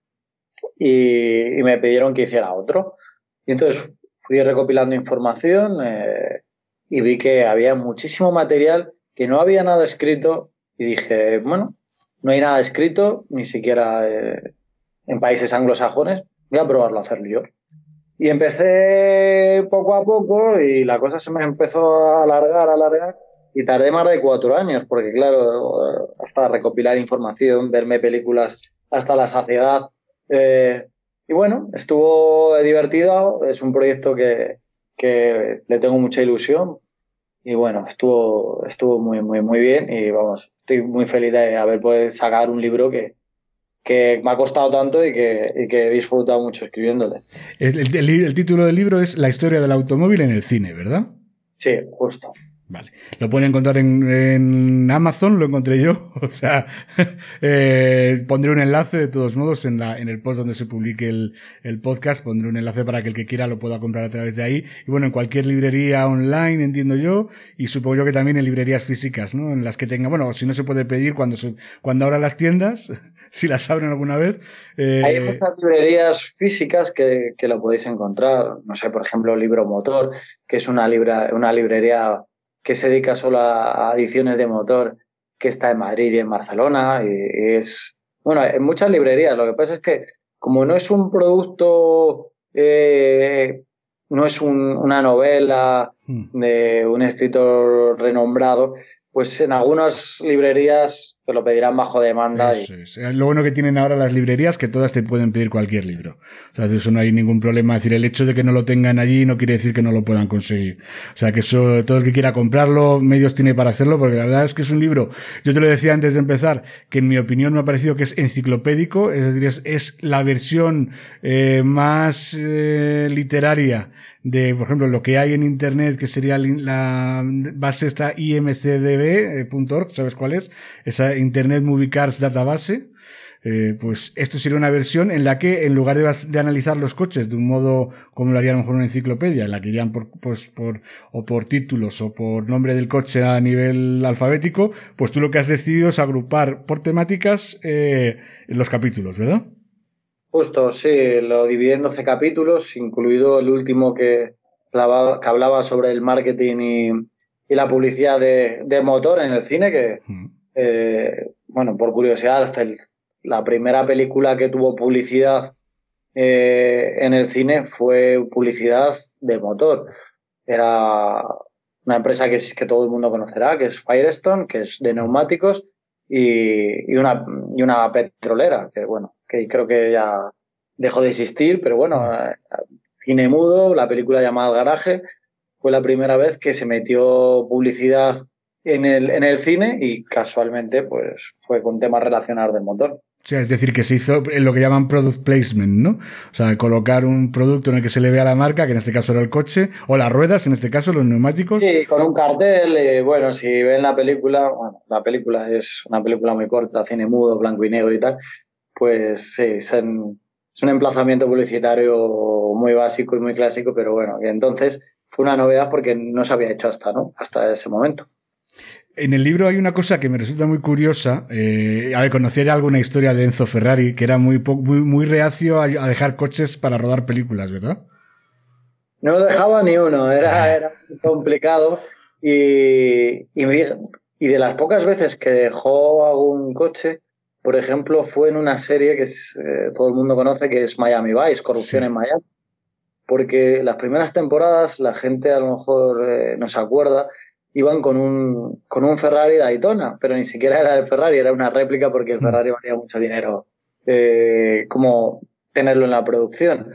y, y me pidieron que hiciera otro. Y entonces fui recopilando información eh, y vi que había muchísimo material, que no había nada escrito y dije, bueno, no hay nada escrito, ni siquiera eh, en países anglosajones, voy a probarlo a hacerlo yo. Y empecé poco a poco y la cosa se me empezó a alargar, a alargar y tardé más de cuatro años porque, claro, hasta recopilar información, verme películas hasta la saciedad. Eh, y bueno, estuvo divertido, es un proyecto que, que le tengo mucha ilusión y bueno, estuvo, estuvo muy, muy, muy bien y vamos, estoy muy feliz de haber podido sacar un libro que que me ha costado tanto y que, y que he disfrutado mucho escribiéndole. El, el, el título del libro es La historia del automóvil en el cine, ¿verdad? Sí, justo. Vale. Lo pueden encontrar en, en Amazon, lo encontré yo. O sea, eh, pondré un enlace de todos modos en la en el post donde se publique el, el podcast. Pondré un enlace para que el que quiera lo pueda comprar a través de ahí. Y bueno, en cualquier librería online, entiendo yo. Y supongo yo que también en librerías físicas, ¿no? En las que tenga, bueno, si no se puede pedir cuando se, cuando abran las tiendas, si las abren alguna vez. Eh, Hay muchas librerías físicas que, que lo podéis encontrar. No sé, por ejemplo, Libro Motor, que es una libra, una librería que se dedica solo a ediciones de motor, que está en Madrid y en Barcelona, y es, bueno, en muchas librerías. Lo que pasa es que como no es un producto, eh, no es un, una novela de un escritor renombrado, pues en algunas librerías te lo pedirán bajo demanda. Eso y... es. Lo bueno que tienen ahora las librerías es que todas te pueden pedir cualquier libro. O sea, de eso no hay ningún problema. Es decir, el hecho de que no lo tengan allí no quiere decir que no lo puedan conseguir. O sea, que eso, todo el que quiera comprarlo, medios tiene para hacerlo, porque la verdad es que es un libro, yo te lo decía antes de empezar, que en mi opinión me ha parecido que es enciclopédico, es decir, es, es la versión eh, más eh, literaria de, por ejemplo, lo que hay en internet, que sería la base esta I M C D B punto org, ¿sabes cuál es? Esa Internet Movie Cars Database. Eh, pues esto sería una versión en la que, en lugar de, de analizar los coches de un modo como lo haría a lo mejor una enciclopedia, en la que irían por, pues, por, o por títulos o por nombre del coche a nivel alfabético, pues tú lo que has decidido es agrupar por temáticas eh, los capítulos, ¿verdad? Justo, sí, lo dividí en doce capítulos, incluido el último que hablaba, que hablaba sobre el marketing y, y la publicidad de, de motor en el cine, que, mm. eh, bueno, por curiosidad, hasta el, la primera película que tuvo publicidad eh, en el cine fue publicidad de motor. Era una empresa que, que todo el mundo conocerá, que es Firestone, que es de neumáticos, y, y, una, y una petrolera, que bueno, que creo que ya dejó de existir, pero bueno, cine mudo, la película llamada El Garaje, fue la primera vez que se metió publicidad en el, en el cine y casualmente pues fue con temas relacionados del motor. O sea, es decir, que se hizo lo que llaman product placement, ¿no? O sea, colocar un producto en el que se le vea la marca, que en este caso era el coche, o las ruedas, en este caso los neumáticos. Sí, con un cartel. Eh, bueno, si ven la película, bueno, la película es una película muy corta, cine mudo, blanco y negro y tal, pues sí, es, en, es un emplazamiento publicitario muy básico y muy clásico, pero bueno, que entonces fue una novedad porque no se había hecho hasta, ¿no? Hasta ese momento. En el libro hay una cosa que me resulta muy curiosa. Eh, a ver, conocí ya alguna historia de Enzo Ferrari, que era muy, muy, muy reacio a, a dejar coches para rodar películas, ¿verdad? No dejaba ni uno, era, era complicado. Y, y, y de las pocas veces que dejó algún coche, por ejemplo, fue en una serie que es, eh, todo el mundo conoce, que es Miami Vice, Corrupción sí. en Miami. Porque las primeras temporadas, la gente a lo mejor eh, no se acuerda, iban con un, con un Ferrari Daytona, pero ni siquiera era el Ferrari, era una réplica porque el Ferrari valía mucho dinero, eh, como tenerlo en la producción.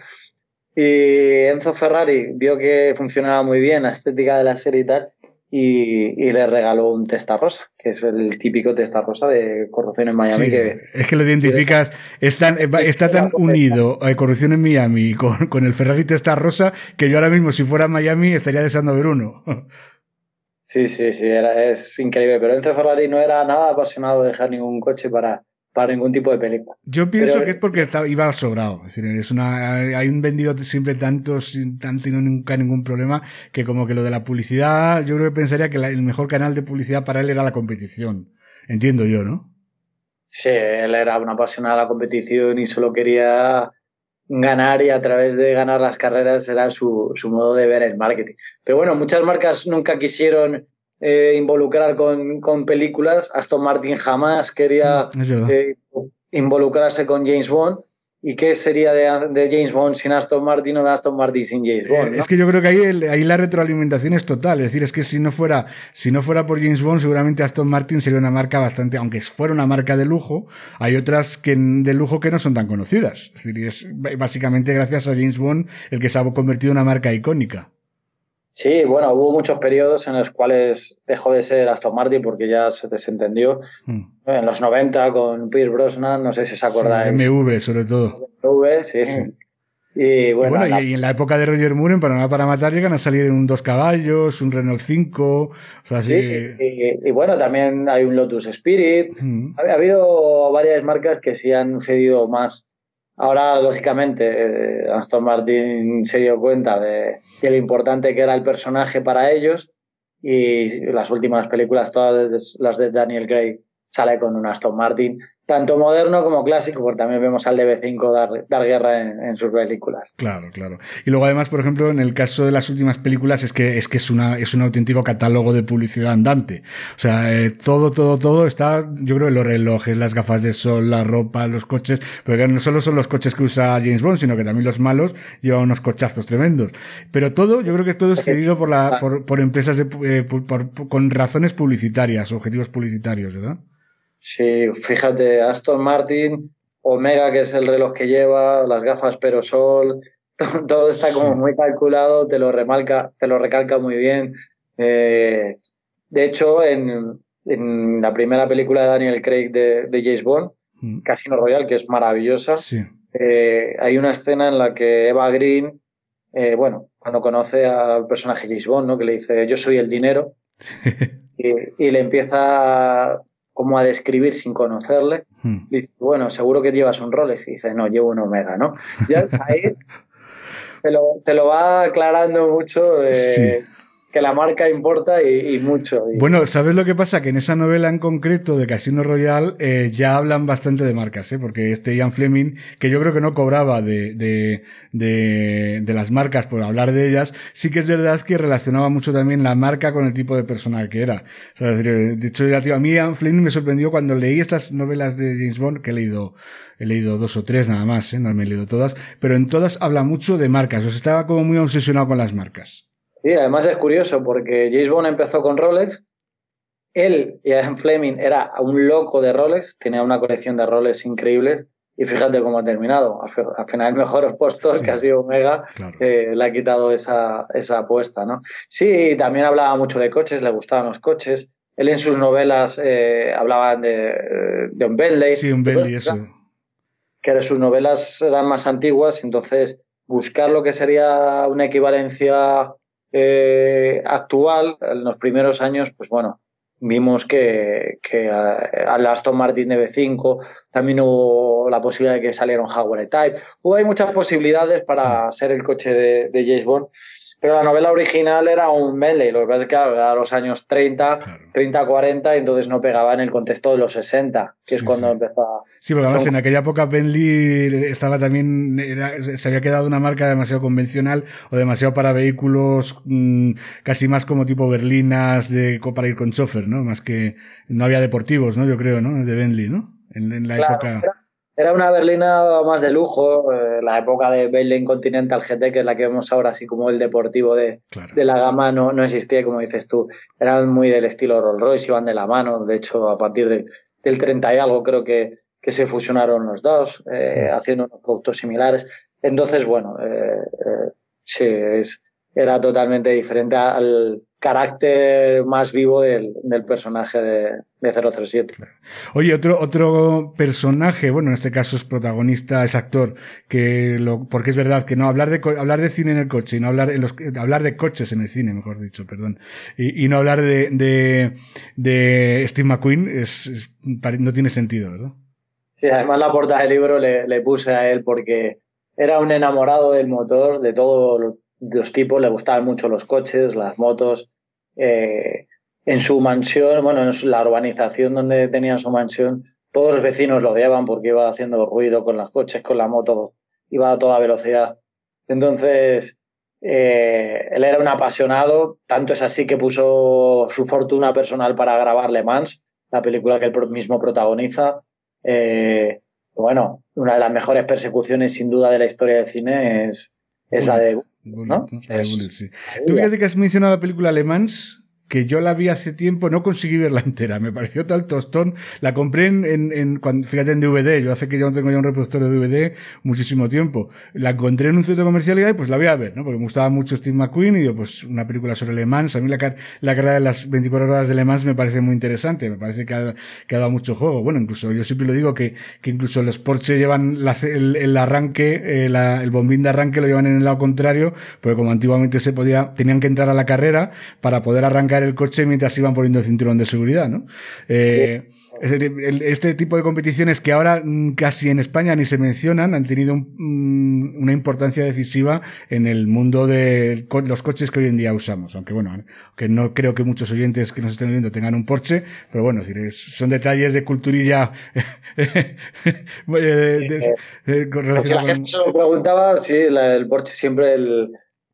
Y Enzo Ferrari vio que funcionaba muy bien la estética de la serie y tal, y, y le regaló un Testarossa, que es el típico Testarossa de Corrupción en Miami. Sí, que es que lo identificas, es tan, sí, está tan unido a Corrupción en Miami con, con el Ferrari Testarossa que yo ahora mismo, si fuera a Miami, estaría deseando ver uno. Sí, sí, sí, era, es increíble. Pero Enzo Ferrari no era nada apasionado de dejar ningún coche para, para ningún tipo de película. Yo pienso Pero, que es porque estaba, iba sobrado. Es decir, es una, hay un vendido siempre tanto, sin tanto y no nunca ningún problema, que como que lo de la publicidad, yo creo que pensaría que la, el mejor canal de publicidad para él era la competición. Entiendo yo, ¿no? sí, él era un apasionado de la competición y solo quería ganar, y a través de ganar las carreras era su, su modo de ver el marketing. Pero bueno, muchas marcas nunca quisieron eh, involucrar con, con películas. Aston Martin jamás quería Es verdad. eh, involucrarse con James Bond. ¿Y qué sería de, de James Bond sin Aston Martin o de Aston Martin sin James Bond, Eh, ¿no? es que yo creo que ahí, el- ahí la retroalimentación es total. Es decir, es que si no fuera, si no fuera por James Bond, seguramente Aston Martin sería una marca bastante, aunque fuera una marca de lujo, hay otras que, de lujo que no son tan conocidas. Es decir, y es básicamente gracias a James Bond el que se ha convertido en una marca icónica. Sí, bueno, hubo muchos periodos en los cuales dejó de ser Aston Martin porque ya se desentendió. Mm. En los noventa con Pierce Brosnan, no sé si os Sí, acordáis. M V sobre todo. M V, sí. Sí. Y Y bueno, bueno, la- y, y en la época de Roger Moore, en Panamá para Matar, llegan a salir un dos caballos, un Renault cinco, o sea, así sí, que... y, y bueno, también hay un Lotus Spirit. Mm. Ha, ha habido varias marcas que sí han cedido más. Ahora, lógicamente, eh, Aston Martin se dio cuenta de, de lo importante que era el personaje para ellos, y las últimas películas, todas las de Daniel Craig, sale con un Aston Martin, tanto moderno como clásico, porque también vemos al D B cinco dar, dar guerra en, en sus películas. Claro, claro. Y luego además, por ejemplo, en el caso de las últimas películas es que es que es una es un auténtico catálogo de publicidad andante. O sea, eh, todo todo todo está, yo creo, en los relojes, las gafas de sol, la ropa, los coches, porque no solo son los coches que usa James Bond, sino que también los malos llevan unos cochazos tremendos. Pero todo, yo creo que todo es cedido por la por, por empresas de, eh, por, por, con razones publicitarias, objetivos publicitarios, ¿verdad? Sí, fíjate, Aston Martin, Omega, que es el reloj que lleva, las gafas Perosol, todo está como Sí. muy calculado, te lo remarca, te lo recalca muy bien. Eh, de hecho, en, en la primera película de Daniel Craig de, de James Bond, Mm. Casino Royale, que es maravillosa, Sí. eh, hay una escena en la que Eva Green, eh, bueno, cuando conoce al personaje James Bond, ¿no? Que le dice, yo soy el dinero, y, y le empieza como a describir sin conocerle. Mm. Dice, bueno, seguro que llevas un Rolex. Y dice, no, llevo un Omega, ¿no? Ya ahí te lo, te lo va aclarando mucho de Sí. que la marca importa y, y mucho. Y, Bueno, ¿sabes lo que pasa? Que en esa novela en concreto de Casino Royale eh, ya hablan bastante de marcas, ¿eh? Porque este Ian Fleming, que yo creo que no cobraba de, de, de, de las marcas por hablar de ellas, sí que es verdad que relacionaba mucho también la marca con el tipo de persona que era. O sea, es decir, de hecho, ya, tío, a mí Ian Fleming me sorprendió cuando leí estas novelas de James Bond, que he leído, he leído dos o tres nada más, ¿eh? No me he leído todas, pero en todas habla mucho de marcas. O sea, estaba como muy obsesionado con las marcas. y además es curioso porque James Bond empezó con Rolex. Él, Ian Fleming, era un loco de Rolex, tenía una colección de Rolex increíbles, y fíjate cómo ha terminado. Al final el mejor postor, Sí, que ha sido Omega, claro. eh, le ha quitado esa, esa apuesta, ¿no? Sí, también hablaba mucho de coches, le gustaban los coches. Él en sus novelas eh, hablaba de, de un Bentley. Sí, un Bentley, eso. Que sus novelas eran más antiguas, entonces buscar lo que sería una equivalencia eh, actual en los primeros años, pues bueno, vimos que, que al Aston Martin D B cinco también hubo la posibilidad de que saliera un Jaguar E-Type. Hubo hay muchas posibilidades para ser el coche de, de James Bond, pero la novela original era un Bentley. Lo que pasa es que claro, era los años treinta, Claro. treinta, cuarenta, y entonces no pegaba en el contexto de los sesenta, que es Sí, cuando sí. empezó a... Sí, porque además son- en aquella época Bentley estaba también, era- se había quedado una marca demasiado convencional o demasiado para vehículos mmm, casi más como tipo berlinas de, para ir con chofer, ¿no? Más que no había deportivos, ¿no? Yo creo, ¿no? De Bentley, ¿no? En, en la Claro, época... era, era una berlina más de lujo, eh, la época de Bentley Continental G T, que es la que vemos ahora, así como el deportivo de, Claro. de la gama, no, no existía, como dices tú. Eran muy del estilo Rolls Royce, iban de la mano. De hecho, a partir de, del treinta y algo creo que, que se fusionaron los dos, eh, Mm. haciendo unos productos similares. Entonces, bueno, eh, eh, sí, es, era totalmente diferente al, carácter más vivo del, del personaje de, de cero cero siete. Claro. Oye, otro, otro personaje, bueno, en este caso es protagonista, es actor, que lo, porque es verdad que no hablar de, hablar de cine en el coche y no hablar, en los, hablar de coches en el cine, mejor dicho, perdón, y, y no hablar de, de, de Steve McQueen es, es, no tiene sentido, ¿verdad? Sí, además la portada del libro le, le puse a él porque era un enamorado del motor, de todos los, los tipos, le gustaban mucho los coches, las motos. Eh, en su mansión, bueno, en su, la urbanización donde tenía su mansión, todos los vecinos lo odiaban porque iba haciendo ruido con los coches, con la moto, iba a toda velocidad. Entonces, eh, él era un apasionado, tanto es así que puso su fortuna personal para grabar Le Mans, la película que él mismo protagoniza. Eh, bueno, una de las mejores persecuciones sin duda de la historia del cine es, es la de... ¿no? Es, sí. Tú fíjate que has mencionado la película Le Mans, que yo la vi hace tiempo, no conseguí verla entera, me pareció tal tostón, la compré en, en, en cuando, fíjate en D V D, yo hace que yo no tengo ya un reproductor de D V D muchísimo tiempo, la encontré en un centro comercial y pues la voy a ver, ¿no? Porque me gustaba mucho Steve McQueen y digo, pues una película sobre Le Mans, a mí la, la carrera de las veinticuatro horas de Le Mans me parece muy interesante, me parece que ha, que ha dado mucho juego, bueno, incluso yo siempre lo digo que, que incluso los Porsche llevan la, el, el arranque, eh, la, el bombín de arranque lo llevan en el lado contrario, porque como antiguamente se podía, tenían que entrar a la carrera para poder arrancar el coche mientras iban poniendo el cinturón de seguridad, ¿no? Eh, este tipo de competiciones que ahora casi en España ni se mencionan han tenido un, una importancia decisiva en el mundo de los coches que hoy en día usamos, aunque bueno, aunque no creo que muchos oyentes que nos estén viendo tengan un Porsche, pero bueno, son detalles de culturilla de, de, de, de, relacionado si la gente con... se lo preguntaba, sí, la, el Porsche siempre el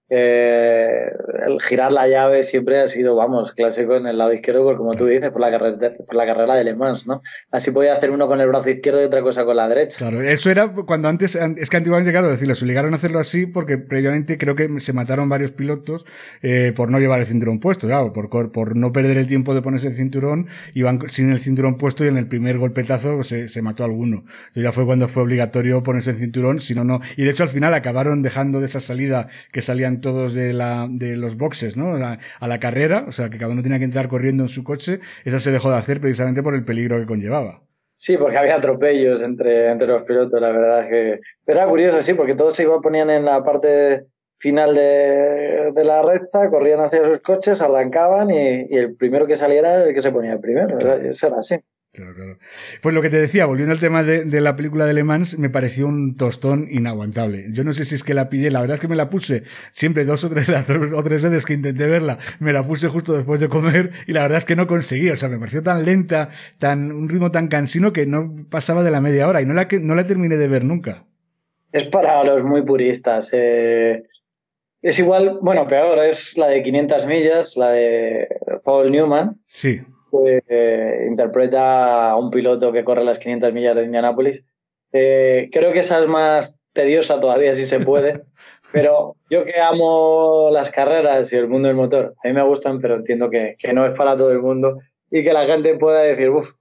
Eh, el girar la llave siempre ha sido, vamos, clásico en el lado izquierdo, por, como tú dices, por la, carrera, por la carrera de Le Mans, ¿no? Así podía hacer uno con el brazo izquierdo y otra cosa con la derecha. Claro, eso era cuando antes, es que antiguamente, claro, decir, les obligaron a hacerlo así porque previamente creo que se mataron varios pilotos eh, por no llevar el cinturón puesto, claro, por, por no perder el tiempo de ponerse el cinturón, iban sin el cinturón puesto y en el primer golpetazo pues, se, se mató alguno. Entonces ya fue cuando fue obligatorio ponerse el cinturón, si no, no. Y de hecho al final acabaron dejando de esa salida que salían todos de la de los boxes, ¿no? A la, a la carrera, o sea, que cada uno tenía que entrar corriendo en su coche, esa se dejó de hacer precisamente por el peligro que conllevaba. Sí, porque había atropellos entre, entre los pilotos, la verdad es que... Pero era curioso, sí, porque todos se iban, ponían en la parte final de, de la recta, corrían hacia sus coches, arrancaban y, y el primero que saliera era el que se ponía el primero, ¿verdad? Eso era así. Claro, claro. Pues lo que te decía, volviendo al tema de, de la película de Le Mans, me pareció un tostón inaguantable. Yo no sé si es que la pillé, la verdad es que me la puse siempre dos o tres, o tres veces que intenté verla, me la puse justo después de comer y la verdad es que no conseguí, o sea, me pareció tan lenta, tan, un ritmo tan cansino que no pasaba de la media hora y no la, no la terminé de ver nunca. Es para los muy puristas, eh... es igual, bueno, peor, es la de quinientas millas, la de Paul Newman. Sí. Que eh, interpreta a un piloto que corre las quinientas millas de Indianápolis. Eh, creo que esa es más tediosa todavía, si se puede, pero yo que amo las carreras y el mundo del motor, a mí me gustan, pero entiendo que, que no es para todo el mundo y que la gente pueda decir, uff,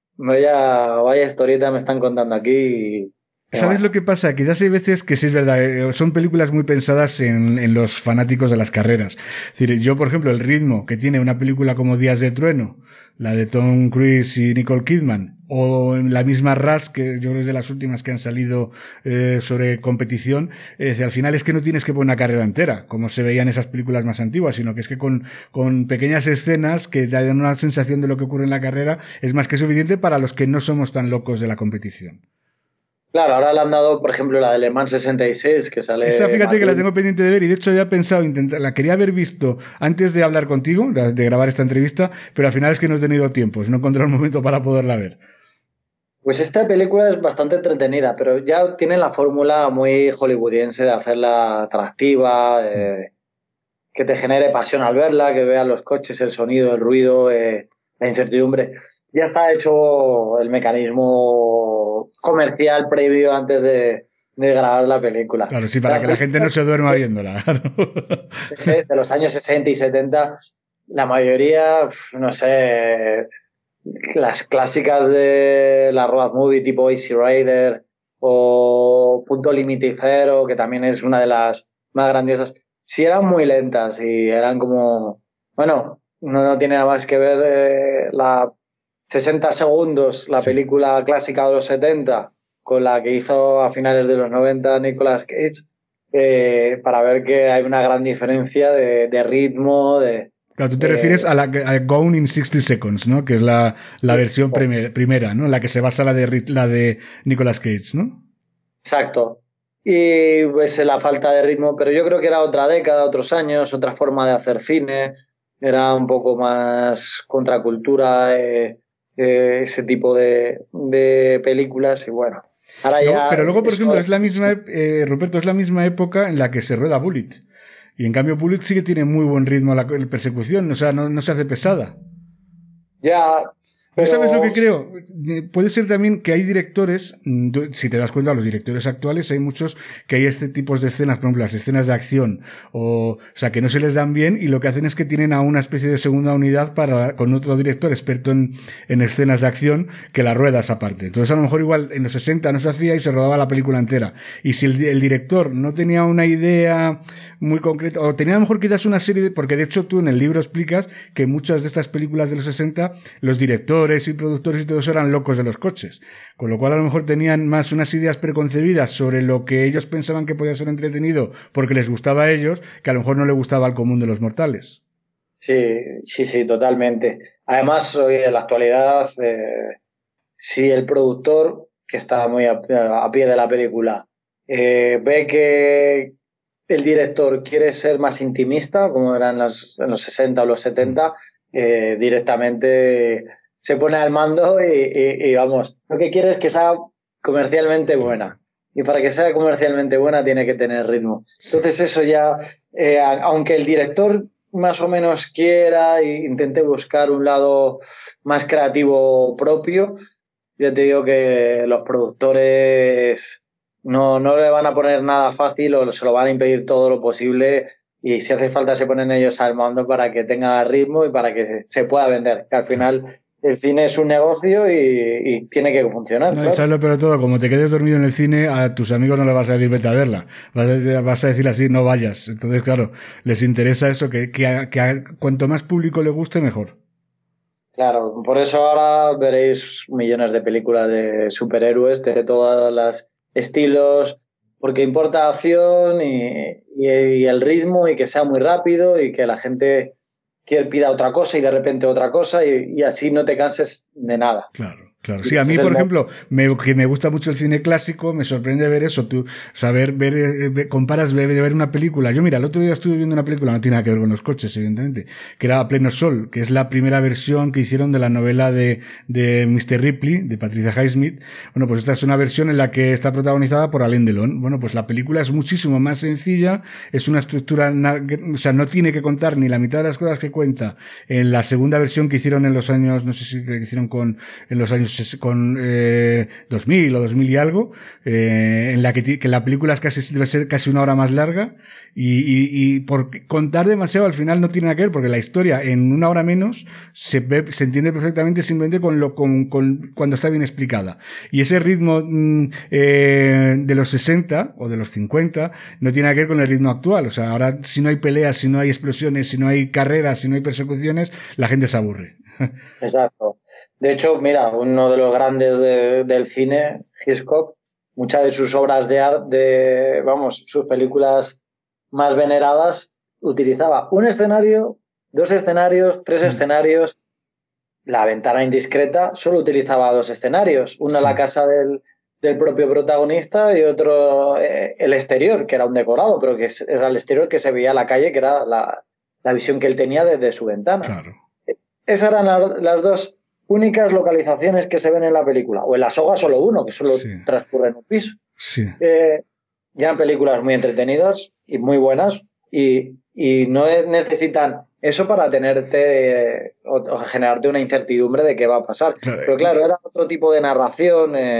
vaya, vaya historieta me están contando aquí y... ¿Sabes lo que pasa? Quizás hay veces que sí es verdad, son películas muy pensadas en, en los fanáticos de las carreras. Es decir, yo, por ejemplo, el ritmo que tiene una película como Días de Trueno, la de Tom Cruise y Nicole Kidman, o la misma Rush, que yo creo que es de las últimas que han salido eh, sobre competición, eh, al final es que no tienes que poner una carrera entera, como se veía en esas películas más antiguas, sino que es que con, con pequeñas escenas que dan una sensación de lo que ocurre en la carrera, es más que suficiente para los que no somos tan locos de la competición. Claro, ahora le han dado, por ejemplo, la de Le Mans sesenta y seis, que sale... Esa, fíjate que la tengo pendiente de ver y de hecho había pensado, intentar, la quería haber visto antes de hablar contigo, de grabar esta entrevista, pero al final es que no he tenido tiempo, no he encontrado el momento para poderla ver. Pues esta película es bastante entretenida, pero ya tiene la fórmula muy hollywoodiense de hacerla atractiva, eh, que te genere pasión al verla, que veas los coches, el sonido, el ruido, eh, la incertidumbre. Ya está hecho el mecanismo comercial previo antes de, de grabar la película. Claro, sí, para la que la gente no se duerma viéndola. De, de los años sesenta y setenta, la mayoría, no sé, las clásicas de la road movie tipo Easy Rider o Punto Límite y Cero, que también es una de las más grandiosas, sí eran muy lentas y eran como... bueno, no, no tiene nada más que ver eh, la sesenta segundos, la sí. película clásica de los setenta, con la que hizo a finales de los noventa Nicolas Cage, eh, para ver que hay una gran diferencia de, de ritmo, de... Claro, tú te eh, refieres a la a Gone in sixty seconds, ¿no? Que es la, la sí, versión primer, primera, ¿no? La que se basa la de, la de Nicolas Cage, ¿no? Exacto. Y pues la falta de ritmo, pero yo creo que era otra década, otros años, otra forma de hacer cine, era un poco más contracultura, eh, eh, ese tipo de, de películas y bueno. Ahora luego, ya pero luego, por eso, ejemplo, es la misma, eh, Roberto, es la misma época en la que se rueda Bullet. Y en cambio Bullet sí que tiene muy buen ritmo la, la persecución, o sea, no, no se hace pesada. Ya... ¿No sabes lo que creo? Puede ser también que hay directores, si te das cuenta, los directores actuales, hay muchos que hay este tipo de escenas, por ejemplo, las escenas de acción, o, o sea, que no se les dan bien y lo que hacen es que tienen a una especie de segunda unidad para, con otro director experto en, en escenas de acción que la rueda esa parte. Entonces, a lo mejor igual en los sesenta no se hacía y se rodaba la película entera. Y si el, el director no tenía una idea muy concreta, o tenía a lo mejor quizás una serie de, porque de hecho tú en el libro explicas que muchas de estas películas de los sesenta, los directores y productores y todo eso eran locos de los coches, con lo cual a lo mejor tenían más unas ideas preconcebidas sobre lo que ellos pensaban que podía ser entretenido porque les gustaba a ellos, que a lo mejor no le gustaba al común de los mortales. Sí, sí, sí, totalmente. Además, hoy en la actualidad, eh, si el productor, que está muy a, a pie de la película, eh, ve que el director quiere ser más intimista, como era en los, en los sesenta o los setenta, eh, directamente se pone al mando y, y, y vamos, lo que quiere es que sea comercialmente buena. Y para que sea comercialmente buena tiene que tener ritmo. Entonces eso ya, eh, aunque el director más o menos quiera e intente buscar un lado más creativo propio, yo te digo que los productores no, no le van a poner nada fácil o se lo van a impedir todo lo posible y si hace falta se ponen ellos al mando para que tenga ritmo y para que se pueda vender, que al final el cine es un negocio y, y tiene que funcionar. No, claro. ¿Sabes lo peor de todo? Como te quedes dormido en el cine, a tus amigos no le vas a decir vete a verla. Vas a, vas a decir así, no vayas. Entonces, claro, les interesa eso, que, que, a, que a, cuanto más público le guste, mejor. Claro, por eso ahora veréis millones de películas de superhéroes de todos los estilos, porque importa acción y, y, y el ritmo y que sea muy rápido y que la gente que pida otra cosa y de repente otra cosa y, y así no te canses de nada. Claro. Claro, sí, a mí, por ejemplo, me, que me gusta mucho el cine clásico, me sorprende ver eso, tú, saber, ver, ver comparas de ver una película. Yo, mira, el otro día estuve viendo una película, no tiene nada que ver con los coches, evidentemente, que era A Pleno Sol, que es la primera versión que hicieron de la novela de, de mister Ripley, de Patricia Highsmith. Bueno, pues esta es una versión en la que está protagonizada por Alain Delon. Bueno, pues la película es muchísimo más sencilla, es una estructura, o sea, no tiene que contar ni la mitad de las cosas que cuenta en la segunda versión que hicieron en los años, no sé si que hicieron con, en los años con eh, dos mil o dos mil y algo, eh, en la que, que la película es casi, debe ser casi una hora más larga y, y, y por contar demasiado al final no tiene nada que ver porque la historia en una hora menos se ve, se entiende perfectamente simplemente con lo, con, con, cuando está bien explicada. Y ese ritmo mm, eh, de los sesenta o de los cincuenta no tiene nada que ver con el ritmo actual. O sea, ahora si no hay peleas, si no hay explosiones, si no hay carreras, si no hay persecuciones, la gente se aburre. Exacto. De hecho, mira, uno de los grandes de, del cine, Hitchcock, muchas de sus obras de arte, de, vamos, sus películas más veneradas, utilizaba un escenario, dos escenarios, tres escenarios. La ventana indiscreta solo utilizaba dos escenarios, uno sí. La casa del, del propio protagonista y otro eh, el exterior, que era un decorado, pero que era el exterior que se veía a la calle, que era la, la visión que él tenía desde su ventana. Claro. Esas eran las, las dos únicas localizaciones que se ven en la película. O en La Soga solo uno, que solo sí. transcurre en un piso. Sí. Eh, ya eran películas muy entretenidas y muy buenas y, y no necesitan eso para tenerte o, o generarte una incertidumbre de qué va a pasar. Claro. Pero claro, era otro tipo de narración, eh,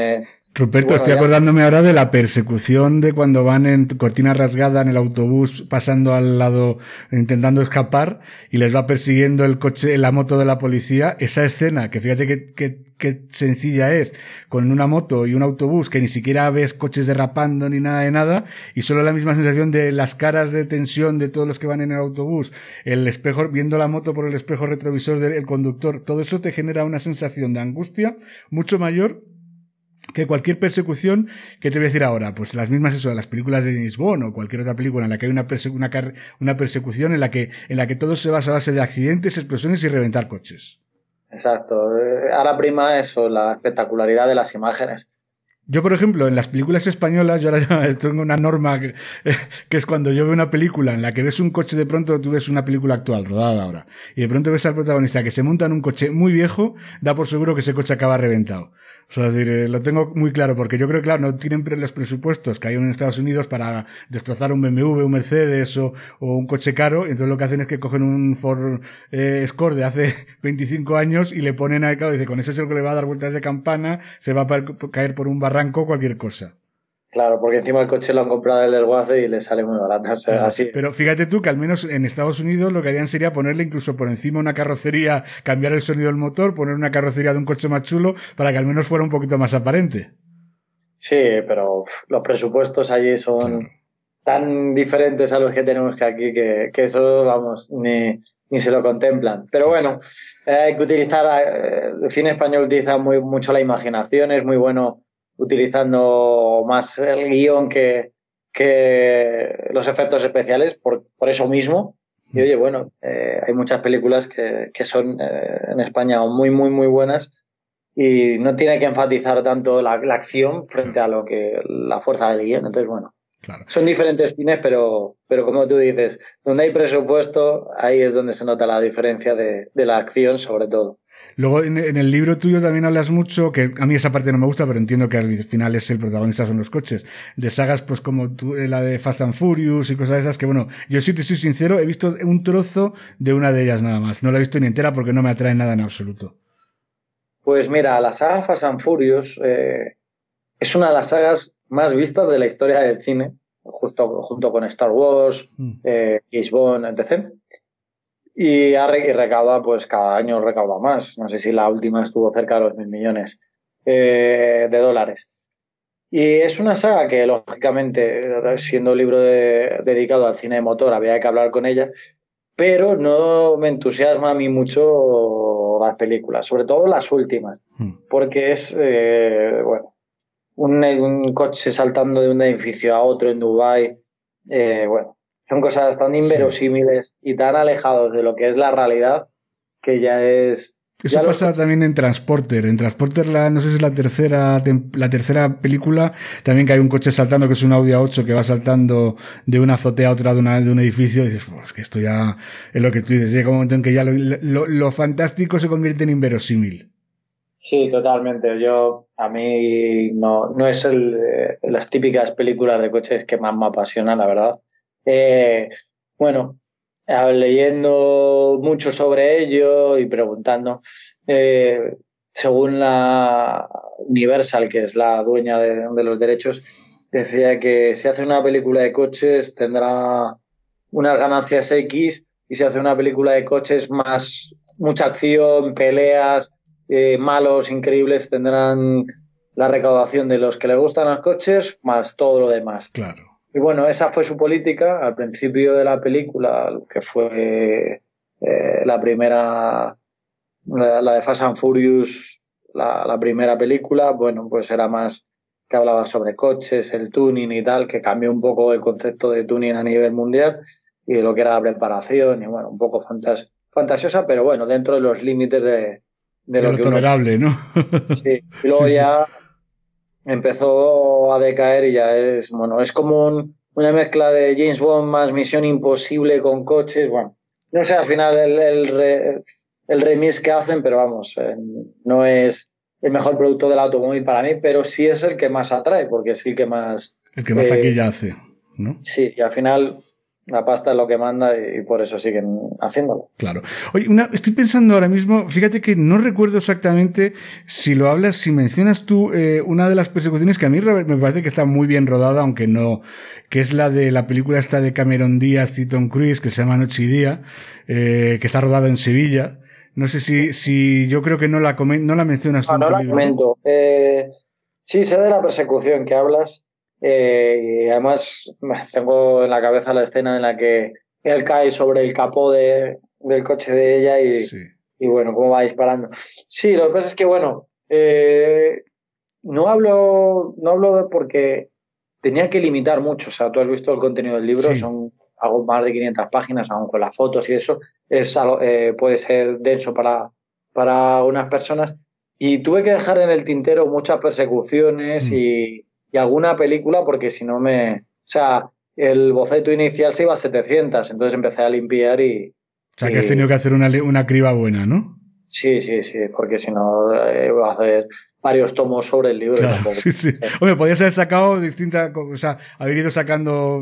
Ruperto, bueno, estoy ya... acordándome ahora de la persecución de cuando van en cortina rasgada en el autobús pasando al lado, intentando escapar y les va persiguiendo el coche, la moto de la policía. Esa escena, que fíjate qué, qué, qué sencilla es, con una moto y un autobús que ni siquiera ves coches derrapando ni nada de nada y solo la misma sensación de las caras de tensión de todos los que van en el autobús, el espejo, viendo la moto por el espejo retrovisor del conductor, todo eso te genera una sensación de angustia mucho mayor que cualquier persecución que te voy a decir ahora, pues las mismas eso, las películas de James Bond o cualquier otra película en la que hay una, perse- una, car- una persecución en la que en la que todo se basa a base de accidentes, explosiones y reventar coches. Exacto. Ahora prima eso, la espectacularidad de las imágenes. Yo, por ejemplo, en las películas españolas, yo ahora tengo una norma que, que es cuando yo veo una película en la que ves un coche, de pronto tú ves una película actual, rodada ahora, y de pronto ves al protagonista que se monta en un coche muy viejo, da por seguro que ese coche acaba reventado. O sea, es decir, eh, lo tengo muy claro, porque yo creo que, claro, no tienen los presupuestos que hay en Estados Unidos para destrozar un B M W, un Mercedes o, o un coche caro, y entonces lo que hacen es que cogen un Ford eh, Escort de hace veinticinco años y le ponen al cabo, y dice, con eso es el que le va a dar vueltas de campana, se va a pa- caer por un barranco, cualquier cosa. Claro, porque encima el coche lo han comprado el desguace y le sale muy barato. O sea, Claro, así es. pero fíjate tú que al menos en Estados Unidos lo que harían sería ponerle incluso por encima una carrocería, cambiar el sonido del motor, poner una carrocería de un coche más chulo para que al menos fuera un poquito más aparente. Sí, pero uf, los presupuestos allí son Claro. tan diferentes a los que tenemos que aquí que, que eso, vamos, ni, ni se lo contemplan. Pero bueno, eh, hay que utilizar, eh, el cine español utiliza muy, mucho la imaginación, es muy bueno utilizando más el guión que, que los efectos especiales, por, por eso mismo. Y oye, bueno, eh, hay muchas películas que, que son eh, en España muy, muy, muy buenas y no tiene que enfatizar tanto la, la acción frente Claro. a lo que la fuerza del guión. Entonces, bueno, Claro. son diferentes cines, pero, pero como tú dices, donde hay presupuesto, ahí es donde se nota la diferencia de, de la acción, sobre todo. Luego en, en el libro tuyo también hablas mucho, que a mí esa parte no me gusta, pero entiendo que al final es el protagonista son los coches, de sagas pues como tú, la de Fast and Furious y cosas de esas que bueno, yo sí te soy sincero, he visto un trozo de una de ellas nada más, no la he visto ni entera porque no me atrae nada en absoluto. Pues mira, la saga Fast and Furious eh, es una de las sagas más vistas de la historia del cine, justo junto con Star Wars, Mm. eh, James Bond, etcétera. Y, ha re- y recauda, pues cada año recauda más. No sé si la última estuvo cerca de los mil millones eh, de dólares. Y es una saga que, lógicamente, siendo un libro de- dedicado al cine de motor, había que hablar con ella, pero no me entusiasma a mí mucho las películas, sobre todo las últimas, Mm. porque es, eh, bueno, un, un coche saltando de un edificio a otro en Dubái, eh, bueno, son cosas tan inverosímiles y tan alejados de lo que es la realidad que ya es... Eso ya los pasa coches- también en Transporter. En Transporter, la, no sé si es la tercera, tem- la tercera película, también que hay un coche saltando, que es un Audi A ocho que va saltando de una azotea a otra de, una, de un edificio, y dices, pues que esto ya es lo que tú dices. Llega un momento en que ya lo, lo, lo fantástico se convierte en inverosímil. Sí, totalmente. Yo, a mí no, no es el, eh, las típicas películas de coches que más me apasionan, la verdad. Eh, bueno, eh, leyendo mucho sobre ello y preguntando, eh, según la Universal, que es la dueña de, de los derechos, decía que si hace una película de coches tendrá unas ganancias X y si hace una película de coches más mucha acción, peleas, eh, malos, increíbles, tendrán la recaudación de los que les gustan los coches más todo lo demás. Claro. Y bueno, esa fue su política al principio de la película, que fue eh, la primera, la, la de Fast and Furious, la, la primera película, bueno, pues era más que hablaba sobre coches, el tuning y tal, que cambió un poco el concepto de tuning a nivel mundial y de lo que era la preparación y bueno, un poco fantas fantasiosa, pero bueno, dentro de los límites de, de, De lo, lo que uno... tolerable, ¿no? Sí, y luego Sí, sí. ya empezó a decaer y ya es, bueno, es como un, una mezcla de James Bond más Misión Imposible con coches, bueno, no sé al final el, el, re, el remix que hacen, pero vamos, eh, no es el mejor producto del automóvil para mí, pero sí es el que más atrae, porque es el que más... El que más eh, taquilla hace, ¿no? Sí, y al final la pasta es lo que manda y por eso siguen haciéndolo. Claro. Oye, una, estoy pensando ahora mismo, fíjate que no recuerdo exactamente si lo hablas, si mencionas tú eh, una de las persecuciones que a mí me parece que está muy bien rodada, aunque no, que es la de la película esta de Cameron Díaz y Tom Cruise, que se llama Noche y Día, eh, que está rodada en Sevilla. No sé si, si yo creo que no la, comen, no la mencionas tú. No, no la comento. Eh, sí, sé de la persecución que hablas. Eh, y además tengo en la cabeza la escena en la que él cae sobre el capó de, del coche de ella y, sí. y bueno, cómo va disparando. Sí, lo que pasa es que bueno, eh, no hablo, no hablo porque tenía que limitar mucho. O sea, tú has visto el contenido del libro, sí. Son algo más de quinientas páginas, aún con las fotos y eso, es algo, eh, puede ser denso para, para unas personas. Y tuve que dejar en el tintero muchas persecuciones mm. y y alguna película porque si no me... O sea, el boceto inicial se iba a setecientas, entonces empecé a limpiar y... O sea, que y... has tenido que hacer una, una criba buena, ¿no? Sí, sí, sí, porque si no eh, iba a hacer varios tomos sobre el libro. Claro, tampoco. Sí, sí. Hombre, podías haber sacado distintas, o sea, haber ido sacando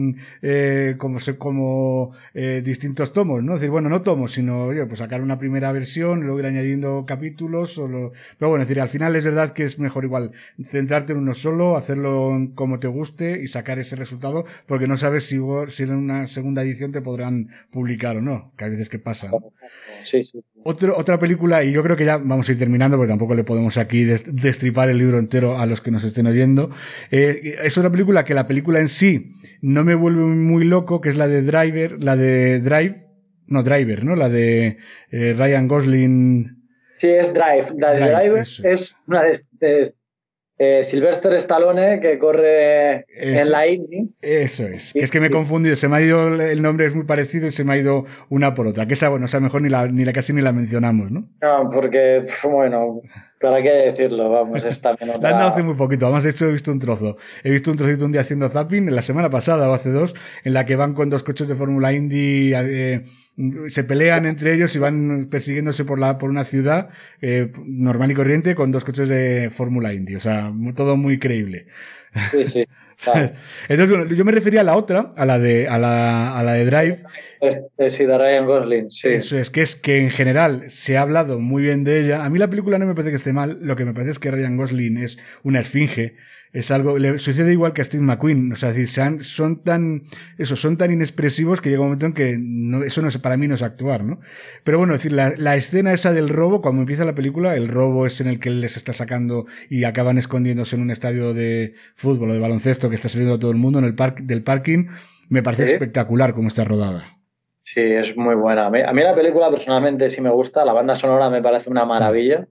eh, como, como eh, distintos tomos, ¿no? Es decir, bueno, no tomos, sino, oye, pues sacar una primera versión, luego ir añadiendo capítulos, o lo... pero bueno, es decir, al final es verdad que es mejor igual centrarte en uno solo, hacerlo como te guste y sacar ese resultado, porque no sabes si, si en una segunda edición te podrán publicar o no, que hay veces que pasa, ¿no? Sí, sí. Otro, otra película, y yo creo que ya vamos a ir terminando porque tampoco le podemos aquí destripar el libro entero a los que nos estén oyendo. Eh, es otra película que la película en sí no me vuelve muy loco, que es la de Driver, la de Drive, no, Driver, ¿no? La de eh, Ryan Gosling. Sí, es Drive. La de Drive, Drive es una de, de eh, Sylvester Stallone que corre eso, en la Indy. Eso es. Que es que me he confundido. Se me ha ido, el nombre es muy parecido y se me ha ido una por otra. Que esa, bueno, o sea, mejor ni la, ni la casi ni la mencionamos, ¿no? No, porque, bueno, ¿para qué decirlo? Vamos, es también otra... La han dado hace muy poquito. Además, de hecho, he visto un trozo. He visto un trocito un día haciendo zapping, en la semana pasada o hace dos, en la que van con dos coches de Fórmula Indy, eh, se pelean entre ellos y van persiguiéndose por la, por una ciudad, eh, normal y corriente con dos coches de Fórmula Indy. O sea, todo muy creíble. Sí, sí. Claro. Entonces, bueno, yo me refería a la otra, a la de, a la, a la de Drive. Es, es, sí, de Ryan Gosling, sí. Eso es, que es que en general se ha hablado muy bien de ella. A mí la película no me parece que esté mal, lo que me parece es que Ryan Gosling es una esfinge. Es algo, le sucede igual que a Steve McQueen, o sea, es decir, sean, son tan, eso, son tan inexpresivos que llega un momento en que no, eso no es, para mí no es actuar, ¿no? Pero bueno, es decir, la, la escena esa del robo, cuando empieza la película, el robo es en el que él les está sacando y acaban escondiéndose en un estadio de fútbol o de baloncesto que está saliendo todo el mundo en el parque, del parking, me parece ¿Sí? espectacular cómo está rodada. Sí, es muy buena. A mí, a mí la película personalmente sí me gusta, la banda sonora me parece una maravilla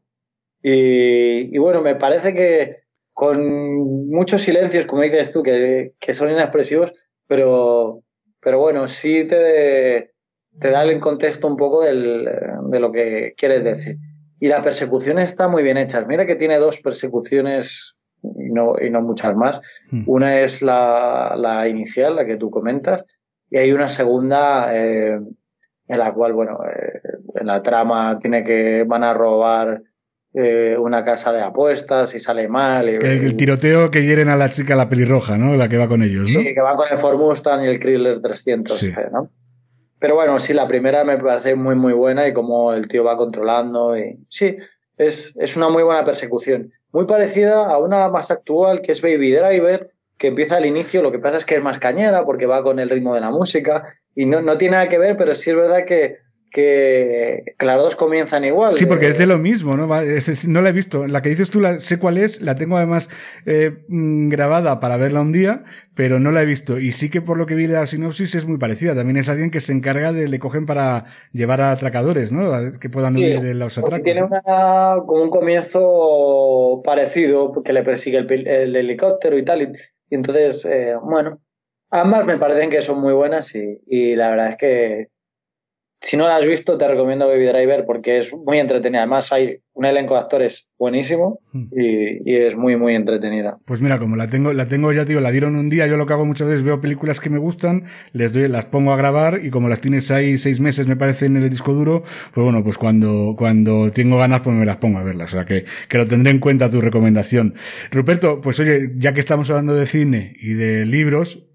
y, y bueno, me parece que con muchos silencios, como dices tú, que, que son inexpresivos, pero, pero bueno, sí te, te da el contexto un poco del, de lo que quieres decir. Y la persecución está muy bien hecha. Mira que tiene dos persecuciones y no, y no muchas más. Mm. Una es la, la inicial, la que tú comentas, y hay una segunda eh, en la cual, bueno, eh, en la trama tiene que van a robar Eh, una casa de apuestas y sale mal. Y, el, el tiroteo que hieren a la chica, la pelirroja, ¿no? La que va con ellos, ¿no? Sí, que va con el Ford Mustang y el Chrysler trescientos, sí. ¿no? Pero bueno, sí, la primera me parece muy, muy buena y como el tío va controlando. Y sí, es, es una muy buena persecución. Muy parecida a una más actual que es Baby Driver, que empieza al inicio, lo que pasa es que es más cañera porque va con el ritmo de la música y no, no tiene nada que ver, pero sí es verdad que Que, que las dos comienzan igual. Sí, porque es de lo mismo, ¿no? Es, no la he visto. La que dices tú, la, sé cuál es, la tengo además eh, grabada para verla un día, pero no la he visto. Y sí que por lo que vi de la sinopsis es muy parecida. También es alguien que se encarga de, le cogen para llevar a atracadores, ¿no? Que puedan huir sí, de los atracos. Tiene ¿no? una, como un comienzo parecido, que le persigue el, el helicóptero y tal. Y, y entonces, eh, bueno, ambas me parecen que son muy buenas y, y la verdad es que si no la has visto, te recomiendo Baby Driver porque es muy entretenida. Además, hay un elenco de actores buenísimo y, y es muy, muy entretenida. Pues mira, como la tengo, la tengo ya, tío, la dieron un día. Yo lo que hago muchas veces, veo películas que me gustan, les doy, las pongo a grabar y como las tienes ahí seis meses, me parece, en el disco duro, pues bueno, pues cuando, cuando tengo ganas, pues me las pongo a verlas. O sea, que, que lo tendré en cuenta tu recomendación. Ruperto, pues oye, ya que estamos hablando de cine y de libros,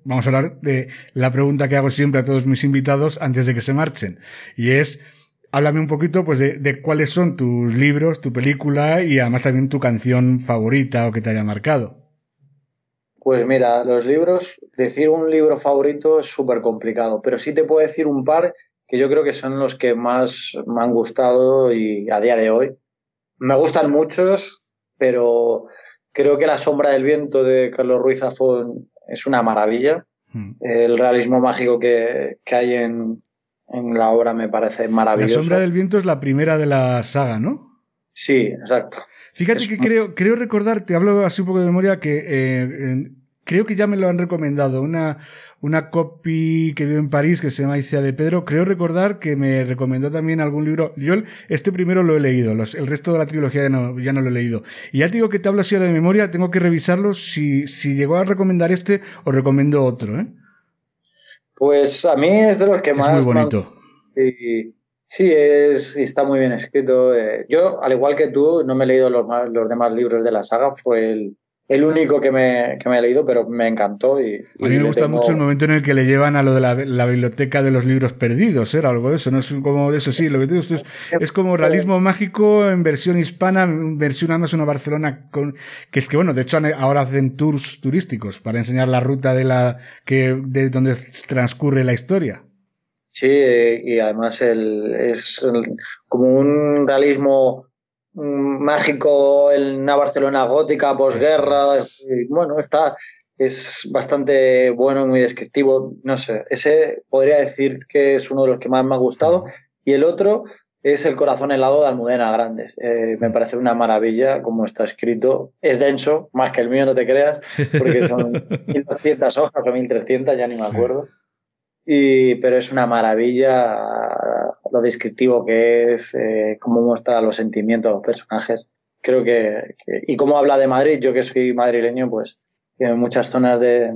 vamos a hablar de la pregunta que hago siempre a todos mis invitados antes de que se marchen. Y es, háblame un poquito pues de, de cuáles son tus libros, tu película y además también tu canción favorita o que te haya marcado. Pues mira, los libros, decir un libro favorito es súper complicado, pero sí te puedo decir un par que yo creo que son los que más me han gustado y a día de hoy. Me gustan muchos, pero creo que La sombra del viento de Carlos Ruiz Zafón es una maravilla. Mm. El realismo mágico que, que hay en, en la obra me parece maravilloso. La sombra del viento es la primera de la saga, ¿no? Sí, exacto. Fíjate es... que creo, creo recordar, te hablo así un poco de memoria, que eh, eh, creo que ya me lo han recomendado, una, una copy que vive en París que se llama Icea de Pedro. Creo recordar que me recomendó también algún libro. Yo este primero lo he leído, los, el resto de la trilogía ya no, ya no lo he leído. Y ya te digo que te hablo así de memoria, tengo que revisarlo si, si llegó a recomendar este o recomiendo otro, ¿eh? Pues a mí es de los que es más... Es muy bonito. Man... Y... Sí, es, está muy bien escrito. Yo, al igual que tú, no me he leído los, los demás libros de la saga. Fue el, el único que me, que me he leído, pero me encantó. Y, a mí me gusta tengo... mucho el momento en el que le llevan a lo de la, la biblioteca de los libros perdidos, era algo de eso. No es como de eso, sí. Lo que te digo es, es como realismo mágico en versión hispana, en versión además una Barcelona con, que es que bueno, de hecho ahora hacen tours turísticos para enseñar la ruta de la que de donde transcurre la historia. Sí, y además el, es el, como un realismo mágico en una Barcelona gótica, posguerra. Y bueno, está, es bastante bueno y muy descriptivo. No sé, ese podría decir que es uno de los que más me ha gustado. Y el otro es El corazón helado de Almudena Grandes. Eh, me parece una maravilla como está escrito. Es denso, más que el mío, no te creas, porque son mil doscientas hojas o mil trescientas, ya ni me acuerdo. Y, pero es una maravilla lo descriptivo que es, eh, cómo muestra los sentimientos de los personajes. Creo que, que, y cómo habla de Madrid, yo que soy madrileño, pues tiene muchas zonas de,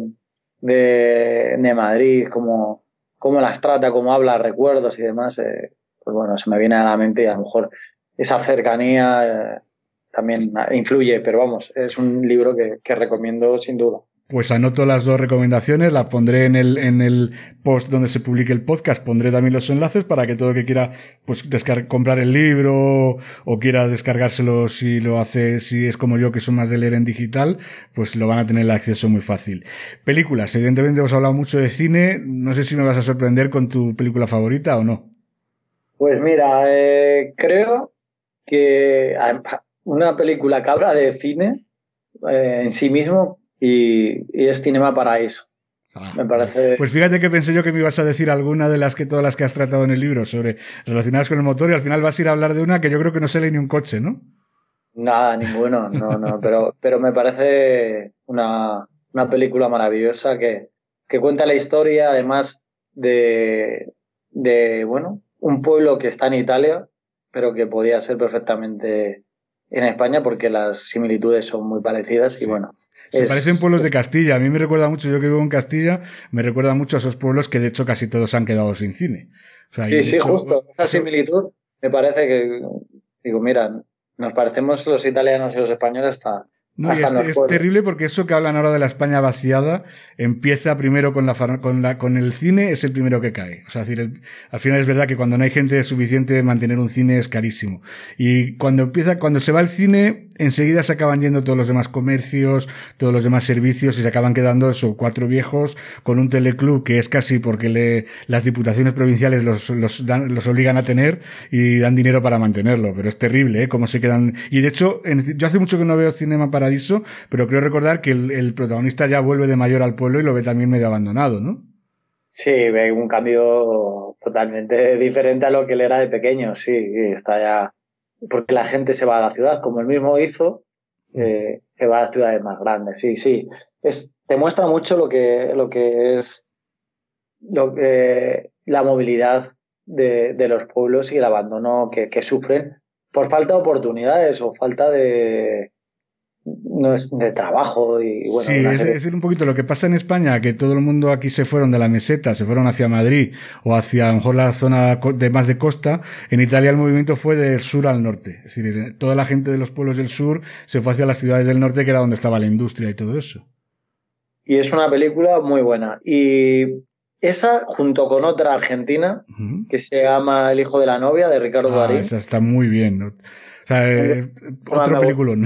de, de Madrid, cómo, cómo las trata, cómo habla, recuerdos y demás, eh, pues bueno, se me viene a la mente y a lo mejor esa cercanía eh, también influye, pero vamos, es un libro que, que recomiendo sin duda. Pues anoto las dos recomendaciones, las pondré en el, en el post donde se publique el podcast, pondré también los enlaces para que todo el que quiera, pues, descargar, comprar el libro o quiera descargárselo si lo hace, si es como yo que son más de leer en digital, pues lo van a tener el acceso muy fácil. Películas, evidentemente hemos hablado mucho de cine, no sé si me vas a sorprender con tu película favorita o no. Pues mira, eh, creo que una película que habla de cine eh, en sí mismo Y, y es Cinema Paraíso. Ah, me parece... Pues fíjate que pensé yo que me ibas a decir alguna de las que todas las que has tratado en el libro sobre relacionadas con el motor y al final vas a ir a hablar de una que yo creo que no sale ni un coche, ¿no? Nada, ninguno, no, no, pero, pero me parece una, una película maravillosa que, que cuenta la historia además de, de, bueno, un pueblo que está en Italia, pero que podía ser perfectamente en España porque las similitudes son muy parecidas y sí. Bueno. Se es... parecen pueblos de Castilla. A mí me recuerda mucho, yo que vivo en Castilla, me recuerda mucho a esos pueblos que de hecho casi todos han quedado sin cine. O sea, sí, sí, hecho, justo. Esa similitud me parece que, digo, mira, nos parecemos los italianos y los españoles hasta... No, y es, es terrible porque eso que hablan ahora de la España vaciada empieza primero con la con la con el cine, es el primero que cae. O sea, es decir, el, al final es verdad que cuando no hay gente suficiente mantener un cine es carísimo. Y cuando empieza, cuando se va el cine, enseguida se acaban yendo todos los demás comercios, todos los demás servicios y se acaban quedando esos cuatro viejos con un teleclub que es casi porque le, las diputaciones provinciales los, los dan, los obligan a tener y dan dinero para mantenerlo. Pero es terrible, ¿eh? Cómo se quedan. Y de hecho, en, yo hace mucho que no veo Cinema para pero creo recordar que el, el protagonista ya vuelve de mayor al pueblo y lo ve también medio abandonado, ¿no? Sí, ve un cambio totalmente diferente a lo que él era de pequeño, sí, está ya... Porque la gente se va a la ciudad, como él mismo hizo, eh, se va a las ciudades más grandes, sí, sí. Es, te muestra mucho lo que, lo que es lo que, la movilidad de, de los pueblos y el abandono que, que sufren por falta de oportunidades o falta de... no es de trabajo y bueno. Sí, es decir, un poquito lo que pasa en España, que todo el mundo aquí se fueron de la meseta, se fueron hacia Madrid o hacia a lo mejor la zona de más de costa. En Italia el movimiento fue del sur al norte, es decir, toda la gente de los pueblos del sur se fue hacia las ciudades del norte, que era donde estaba la industria y todo eso. y es una película muy buena. Y esa, junto con otra argentina, uh-huh. que se llama El hijo de la novia, de Ricardo ah, Darín. Esa está muy bien, ¿no? O sea, eh, otro peliculón.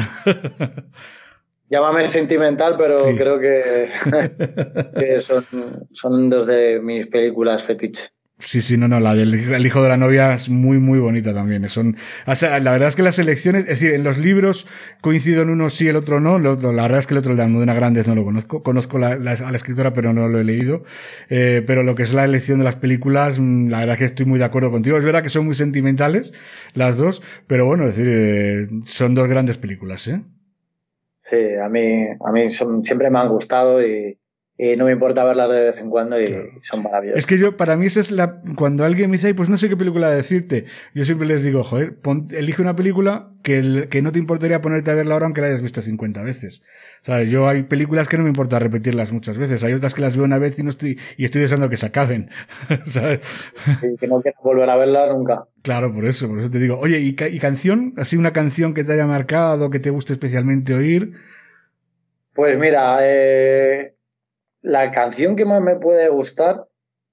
Llámame sentimental, pero sí. creo que, que son, son dos de mis películas fetiche. Sí, sí, no, no, la del el hijo de la novia es muy, muy bonita también. Son, o sea, la verdad es que las elecciones, es decir, en los libros coincido en uno sí, el otro no. El otro, la verdad es que el otro, el de Almudena Grandes, no lo conozco. Conozco la, la, a la escritora, pero no lo he leído. Eh, pero lo que es la elección de las películas, la verdad es que estoy muy de acuerdo contigo. Es verdad que son muy sentimentales las dos, pero bueno, es decir, eh, son dos grandes películas, ¿eh? Sí, a mí, a mí son, siempre me han gustado y, y no me importa verlas de vez en cuando y claro. son maravillosas. Es que yo, para mí, esa es la, cuando alguien me dice, ay, pues no sé qué película decirte, yo siempre les digo, joder, pon, elige una película que, el, que no te importaría ponerte a verla ahora aunque la hayas visto cincuenta veces. O sea, yo hay películas que no me importa repetirlas muchas veces, hay otras que las veo una vez y no estoy, y estoy deseando que se acaben, ¿sabes? Sí, que no quiero volver a verla nunca. Claro, por eso, por eso te digo. Oye, ¿y, y canción? ¿Así una canción que te haya marcado, que te guste especialmente oír? Pues mira, eh, la canción que más me puede gustar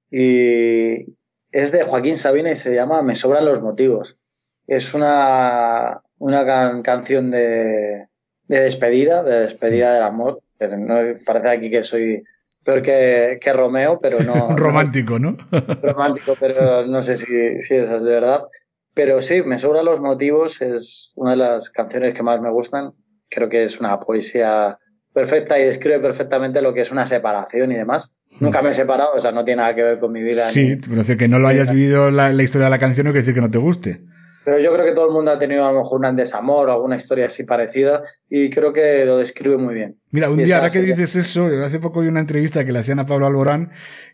y es de Joaquín Sabina y se llama Me sobran los motivos. Es una, una can- canción de, de despedida, de despedida del amor. No, parece aquí que soy peor que, que Romeo, pero no... romántico, ¿no? romántico, pero no sé si, si eso es de verdad. Pero sí, Me sobran los motivos es una de las canciones que más me gustan. Creo que es una poesía perfecta y describe perfectamente lo que es una separación y demás. Hmm. Nunca me he separado, o sea, no tiene nada que ver con mi vida. Sí, ni, pero decir que no lo hayas vivido la, la historia de la canción no quiere decir que no te guste. Pero yo creo que todo el mundo ha tenido a lo mejor un desamor o alguna historia así parecida y creo que lo describe muy bien. Mira, un y día, ahora que dices eso, hace poco vi una entrevista que le hacían a Pablo Alborán.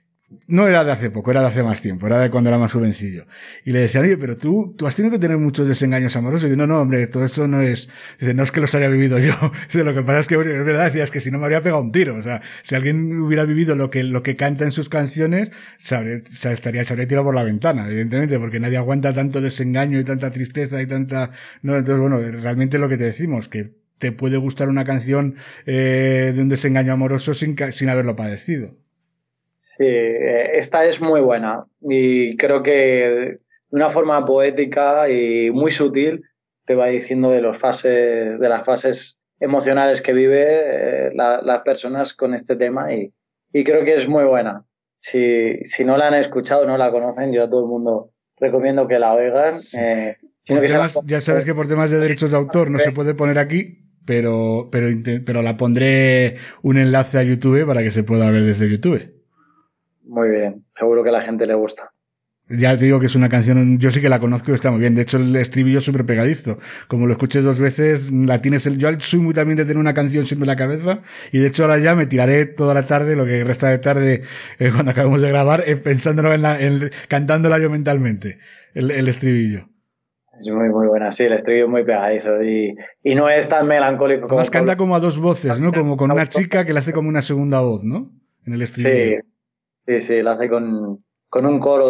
No era de hace poco, era de hace más tiempo, era de cuando era más jovencillo. Y le decían, oye, pero tú, tú has tenido que tener muchos desengaños amorosos. Y dice, no, no, hombre, todo esto no es, dice, no es que los haya vivido yo. Dice, lo que pasa es que, es verdad, decía, es que si no me habría pegado un tiro. O sea, si alguien hubiera vivido lo que, lo que canta en sus canciones, sabe, se estaría, se habría tirado por la ventana, evidentemente, porque nadie aguanta tanto desengaño y tanta tristeza y tanta, no, entonces, bueno, realmente lo que te decimos, que te puede gustar una canción, eh, de un desengaño amoroso sin, sin haberlo padecido. Sí, esta es muy buena y creo que de una forma poética y muy sutil te va diciendo de los fases, de las fases emocionales que vive eh, la, las personas con este tema y, y creo que es muy buena. Si, si no la han escuchado, no la conocen, yo a todo el mundo recomiendo que la oigan. Eh, por que temas, la... Ya sabes que por temas de derechos de autor no se puede poner aquí, pero, pero, pero la pondré un enlace a YouTube para que se pueda ver desde YouTube. Muy bien, seguro que a la gente le gusta. Ya te digo que es una canción, yo sí que la conozco y está muy bien. De hecho, el estribillo es súper pegadizo. Como lo escuches dos veces, la tienes el, yo soy muy también de tener una canción siempre en la cabeza. Y de hecho ahora ya me tiraré toda la tarde, lo que resta de tarde, eh, cuando acabemos de grabar, eh, pensándolo en la, en, cantándola yo mentalmente, el, el estribillo. Es muy, muy buena, sí, el estribillo es muy pegadizo y, y no es tan melancólico. Además como canta como a dos voces, ¿no? Como con una chica que le hace como una segunda voz, ¿no? En el estribillo. Sí. Sí, sí, lo hace con, con un coro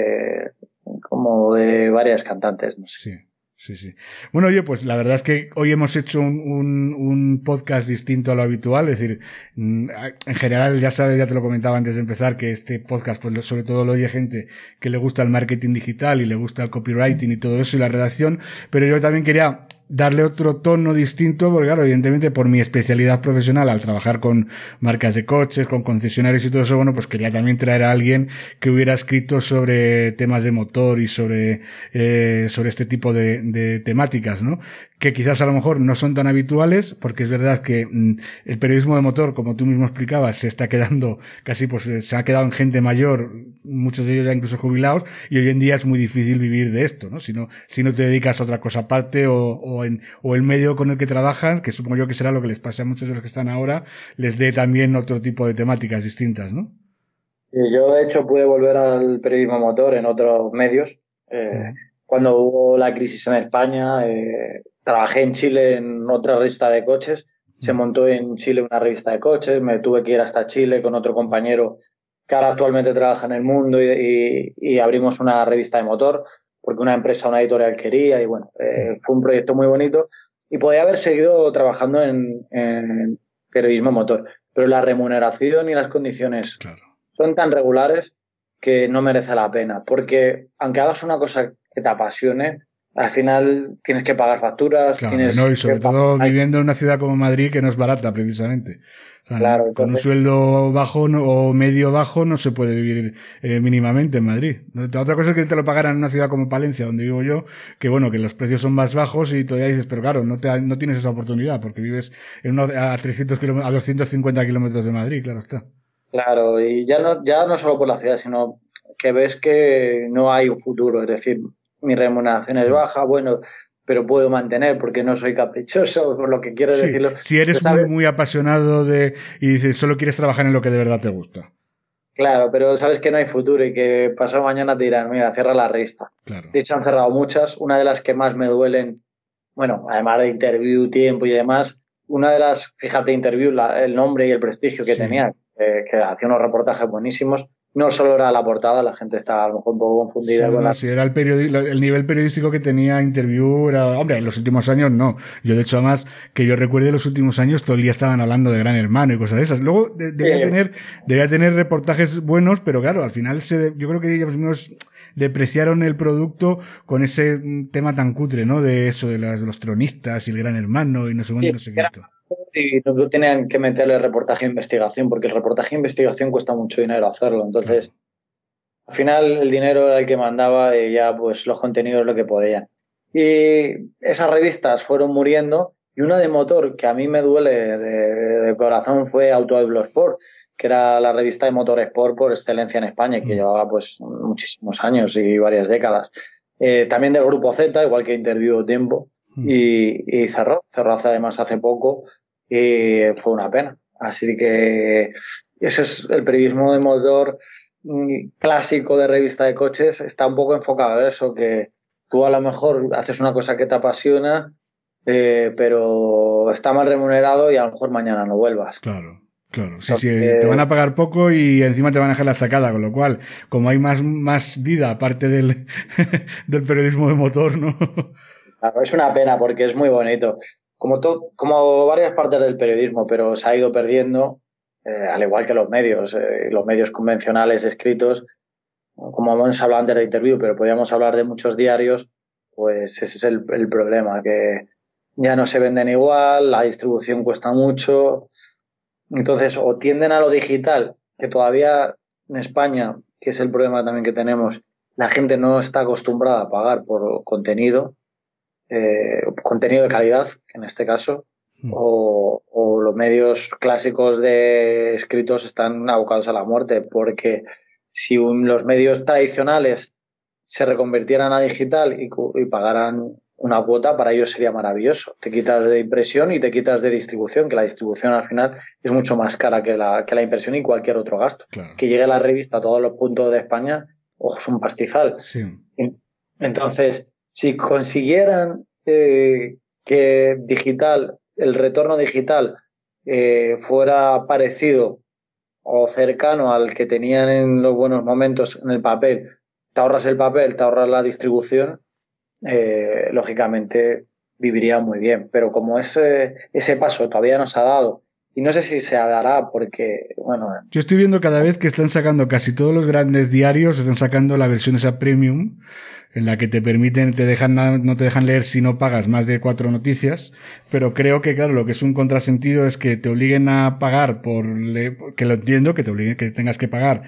de como de varias cantantes, no sé. Sí, sí, sí. Bueno, oye, pues la verdad es que hoy hemos hecho un, un, un podcast distinto a lo habitual, es decir, en general ya sabes, ya te lo comentaba antes de empezar, que este podcast pues sobre todo lo oye gente que le gusta el marketing digital y le gusta el copywriting y todo eso y la redacción, pero yo también quería darle otro tono distinto, porque claro, evidentemente por mi especialidad profesional al trabajar con marcas de coches, con concesionarios y todo eso, bueno, pues quería también traer a alguien que hubiera escrito sobre temas de motor y sobre, eh, sobre este tipo de, de temáticas, ¿no? Que quizás a lo mejor no son tan habituales, porque es verdad que mmm, el periodismo de motor, como tú mismo explicabas, se está quedando casi, pues se ha quedado en gente mayor, muchos de ellos ya incluso jubilados, y hoy en día es muy difícil vivir de esto, ¿no? Si no, si no te dedicas a otra cosa aparte o, o en, o el medio con el que trabajas, que supongo yo que será lo que les pasa a muchos de los que están ahora, les dé también otro tipo de temáticas distintas, ¿no? Yo, de hecho, pude volver al periodismo motor en otros medios. Eh, sí. Cuando hubo la crisis en España, eh, trabajé en Chile en otra revista de coches. Sí. Se montó en Chile una revista de coches. Me tuve que ir hasta Chile con otro compañero que ahora actualmente trabaja en El Mundo y, y, y abrimos una revista de motor porque una empresa, una editorial quería y bueno, eh, fue un proyecto muy bonito y podía haber seguido trabajando en, en periodismo motor. pero la remuneración y las condiciones Claro. son tan regulares que no merece la pena, porque aunque hagas una cosa que te apasione, al final tienes que pagar facturas, Claro, tienes no, y sobre que todo pagar... viviendo en una ciudad como Madrid que no es barata precisamente. O sea, Claro, con un entonces- sueldo bajo no- o medio bajo no se puede vivir eh, mínimamente en Madrid. Otra cosa es que te lo pagaran en una ciudad como Palencia, donde vivo yo, que bueno, que los precios son más bajos y todavía dices, pero claro, no, te, no tienes esa oportunidad porque vives en uno, a trescientos kilómetros, a doscientos cincuenta kilómetros de Madrid, claro está. Claro, y ya no, ya no solo por la ciudad, sino que ves que no hay un futuro. Es decir, mi remuneración es baja, bueno, pero puedo mantener porque no soy caprichoso, por lo que quiero Sí, decirlo. si eres ¿Sabes? muy, muy apasionado de, y dices, solo quieres trabajar en lo que de verdad te gusta. Claro, pero sabes que no hay futuro y que pasado mañana te dirán, mira, cierra la revista. Claro. De hecho, han cerrado muchas. Una de las que más me duelen, bueno, además de interview, tiempo y demás, una de las, fíjate, interview, la, el nombre y el prestigio que Sí. tenía, eh, que hacía unos reportajes buenísimos. No solo era la portada, la gente estaba a lo mejor un poco confundida Sí, con no, la... si era el, periodi- el nivel periodístico que tenía Interview era, hombre, en los últimos años no. Yo de hecho además que yo recuerde los últimos años todo el día estaban hablando de Gran Hermano y cosas de esas. Luego de- debía Sí. tener debía tener reportajes buenos, pero claro, al final se yo creo que ellos mismos depreciaron el producto con ese mm, tema tan cutre, ¿no? De eso de, las, de los tronistas y el Gran Hermano y no sé cuánto y no sé Era- cuánto. Y no tenían que meterle reportaje de investigación, porque el reportaje de investigación cuesta mucho dinero hacerlo. Entonces, Claro. al final el dinero era el que mandaba y ya pues los contenidos lo que podían. Y esas revistas fueron muriendo y una de motor que a mí me duele de, de corazón fue Auto Sport, que era la revista de motor sport por excelencia en España, que Mm. llevaba pues muchísimos años y varias décadas. Eh, también del Grupo Z, igual que Interview Tiempo, Mm. y, y cerró. Cerró hace, además hace poco y fue una pena. Así que ese es el periodismo de motor mm, clásico de revista de coches, está un poco enfocado a eso, que tú a lo mejor haces una cosa que te apasiona, eh, pero está mal remunerado y a lo mejor mañana no vuelvas. Claro, claro. Sí, sí, Entonces, te van a pagar poco y encima te van a dejar la estacada, con lo cual, como hay más, más vida aparte del, del periodismo de motor, ¿no? claro, es una pena porque es muy bonito. Como, to, como varias partes del periodismo, pero se ha ido perdiendo, eh, al igual que los medios, eh, los medios convencionales escritos, como hemos hablado antes de Interview, pero podríamos hablar de muchos diarios, pues ese es el, el problema, que ya no se venden igual, la distribución cuesta mucho, entonces o tienden a lo digital, que todavía en España, que es el problema también que tenemos, la gente no está acostumbrada a pagar por contenido, eh, contenido de calidad, en este caso, Mm. o, o los medios clásicos de escritos están abocados a la muerte, porque si un, los medios tradicionales se reconvirtieran a digital y, y pagaran una cuota, para ellos sería maravilloso. Te quitas de impresión y te quitas de distribución, que la distribución al final es mucho más cara que la, que la impresión y cualquier otro gasto. Claro. Que llegue la revista a todos los puntos de España, ojo, es un pastizal. Sí. Entonces, si consiguieran eh, que digital, el retorno digital eh, fuera parecido o cercano al que tenían en los buenos momentos en el papel, te ahorras el papel, te ahorras la distribución, eh, lógicamente viviría muy bien. Pero como ese, ese paso todavía no se ha dado, y no sé si se dará porque, bueno... Yo estoy viendo cada vez que están sacando casi todos los grandes diarios, están sacando la versión esa premium, en la que te permiten, te dejan, no te dejan leer si no pagas más de cuatro noticias, pero creo que, claro, lo que es un contrasentido es que te obliguen a pagar por, le, que lo entiendo, que te obliguen, que tengas que pagar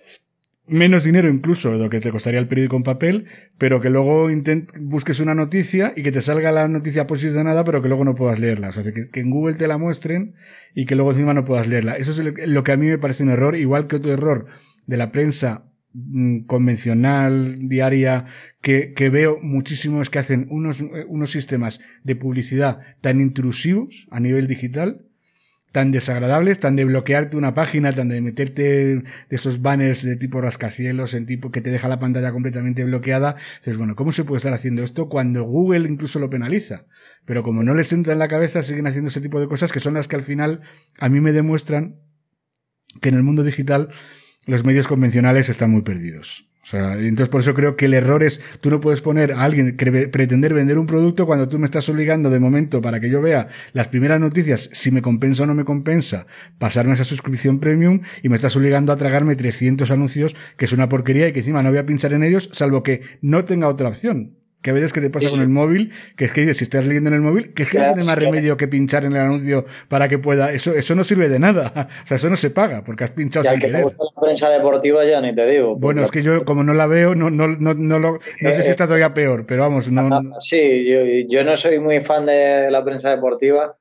menos dinero incluso de lo que te costaría el periódico en papel, pero que luego intent, busques una noticia y que te salga la noticia posicionada, pero que luego no puedas leerla. O sea, que, que en Google te la muestren y que luego encima no puedas leerla. Eso es lo que a mí me parece un error, igual que otro error de la prensa mmm, convencional, diaria, que, que veo muchísimos que hacen unos, unos sistemas de publicidad tan intrusivos a nivel digital, tan desagradables, tan de bloquearte una página, tan de meterte de esos banners de tipo rascacielos, en tipo que te deja la pantalla completamente bloqueada. Dices, bueno, ¿cómo se puede estar haciendo esto cuando Google incluso lo penaliza? Pero como no les entra en la cabeza, siguen haciendo ese tipo de cosas que son las que al final a mí me demuestran que en el mundo digital los medios convencionales están muy perdidos. O sea, entonces por eso creo que el error es, tú no puedes poner a alguien que pretender vender un producto cuando tú me estás obligando de momento para que yo vea las primeras noticias, si me compensa o no me compensa, pasarme esa suscripción premium y me estás obligando a tragarme trescientos anuncios que es una porquería y que encima no voy a pinchar en ellos salvo que no tenga otra opción. Que a veces que te pasa sí. con el móvil, que es que si estás leyendo en el móvil, que es que claro, no tiene más sí, remedio que pinchar en el anuncio para que pueda, eso eso no sirve de nada, o sea, eso no se paga, porque has pinchado sin que querer. Gusta la prensa deportiva ya ni te digo. Bueno, es que yo como no la veo, no no no no, lo, no sé si está todavía peor, pero vamos, no... Sí, yo, yo no soy muy fan de la prensa deportiva,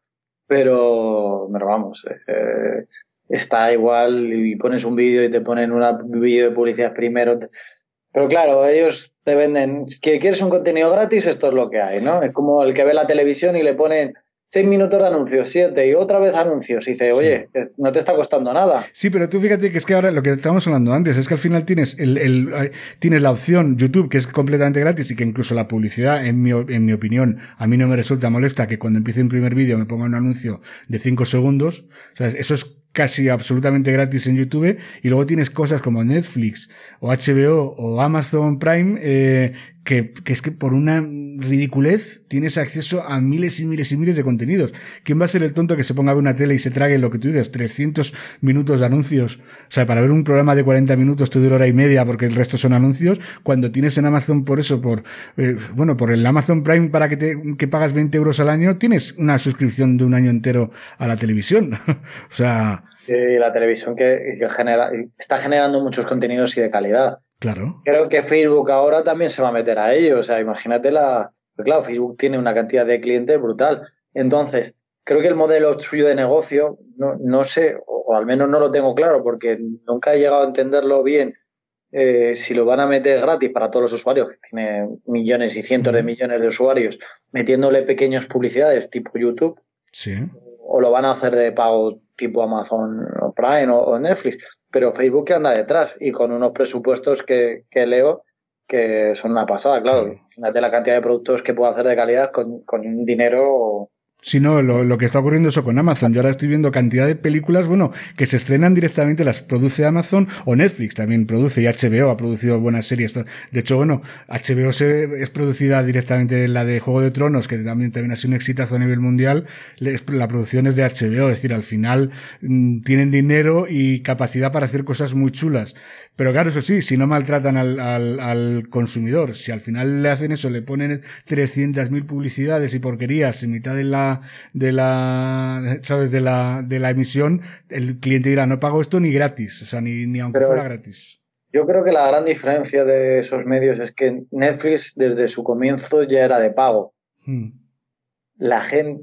pero, pero vamos, eh, está igual y pones un vídeo y te ponen un vídeo de publicidad primero... Pero claro, ellos te venden, que quieres un contenido gratis, esto es lo que hay, ¿no? Es como el que ve la televisión y le ponen seis minutos de anuncios, siete, y otra vez anuncios. Y dice, oye, sí. no te está costando nada. Sí, pero tú fíjate que es que ahora lo que estábamos hablando antes es que al final tienes el, el tienes la opción YouTube, que es completamente gratis y que incluso la publicidad, en mi, en mi opinión, a mí no me resulta molesta que cuando empiece un primer vídeo me ponga un anuncio de cinco segundos. O sea, eso es casi absolutamente gratis en YouTube, y luego tienes cosas como Netflix o H B O o Amazon Prime eh, que, que es que por una ridiculez tienes acceso a miles y miles y miles de contenidos. ¿Quién va a ser el tonto que se ponga a ver una tele y se trague lo que tú dices, trescientos minutos de anuncios? O sea, para ver un programa de cuarenta minutos te dura hora y media porque el resto son anuncios, cuando tienes en Amazon por eso, por eh, bueno, por el Amazon Prime para que te que pagas veinte euros al año, tienes una suscripción de un año entero a la televisión. O sea... Sí, la televisión que, que genera, está generando muchos contenidos y de calidad. Claro. Creo que Facebook ahora también se va a meter a ello. O sea, imagínate la... Pues claro, Facebook tiene una cantidad de clientes brutal. Entonces, creo que el modelo suyo de negocio, no, no sé, o al menos no lo tengo claro, porque nunca he llegado a entenderlo bien, eh, si lo van a meter gratis para todos los usuarios, que tiene millones y cientos de millones de usuarios, metiéndole pequeñas publicidades tipo YouTube. Sí. O lo van a hacer de pago tipo Amazon Prime o, o Netflix, pero Facebook que anda detrás y con unos presupuestos que, que leo que son una pasada, claro. Fíjate la cantidad de productos que puedo hacer de calidad con, con un dinero... Sí, no, lo, lo que está ocurriendo eso con Amazon. Yo ahora estoy viendo cantidad de películas, bueno, que se estrenan directamente, las produce Amazon o Netflix también produce, y H B O ha producido buenas series. De hecho, bueno, H B O se, es producida directamente la de Juego de Tronos, que también, también ha sido un exitazo a nivel mundial. La producción es de H B O, es decir, al final mmm, tienen dinero y capacidad para hacer cosas muy chulas. Pero claro, eso sí, si no maltratan al, al, al consumidor, si al final le hacen eso, le ponen trescientas mil publicidades y porquerías en mitad de la de la, sabes, de la, de la emisión, el cliente dirá, no pago esto ni gratis, o sea, ni, ni aunque Pero fuera gratis. Yo creo que la gran diferencia de esos medios es que Netflix desde su comienzo ya era de pago. Hmm. La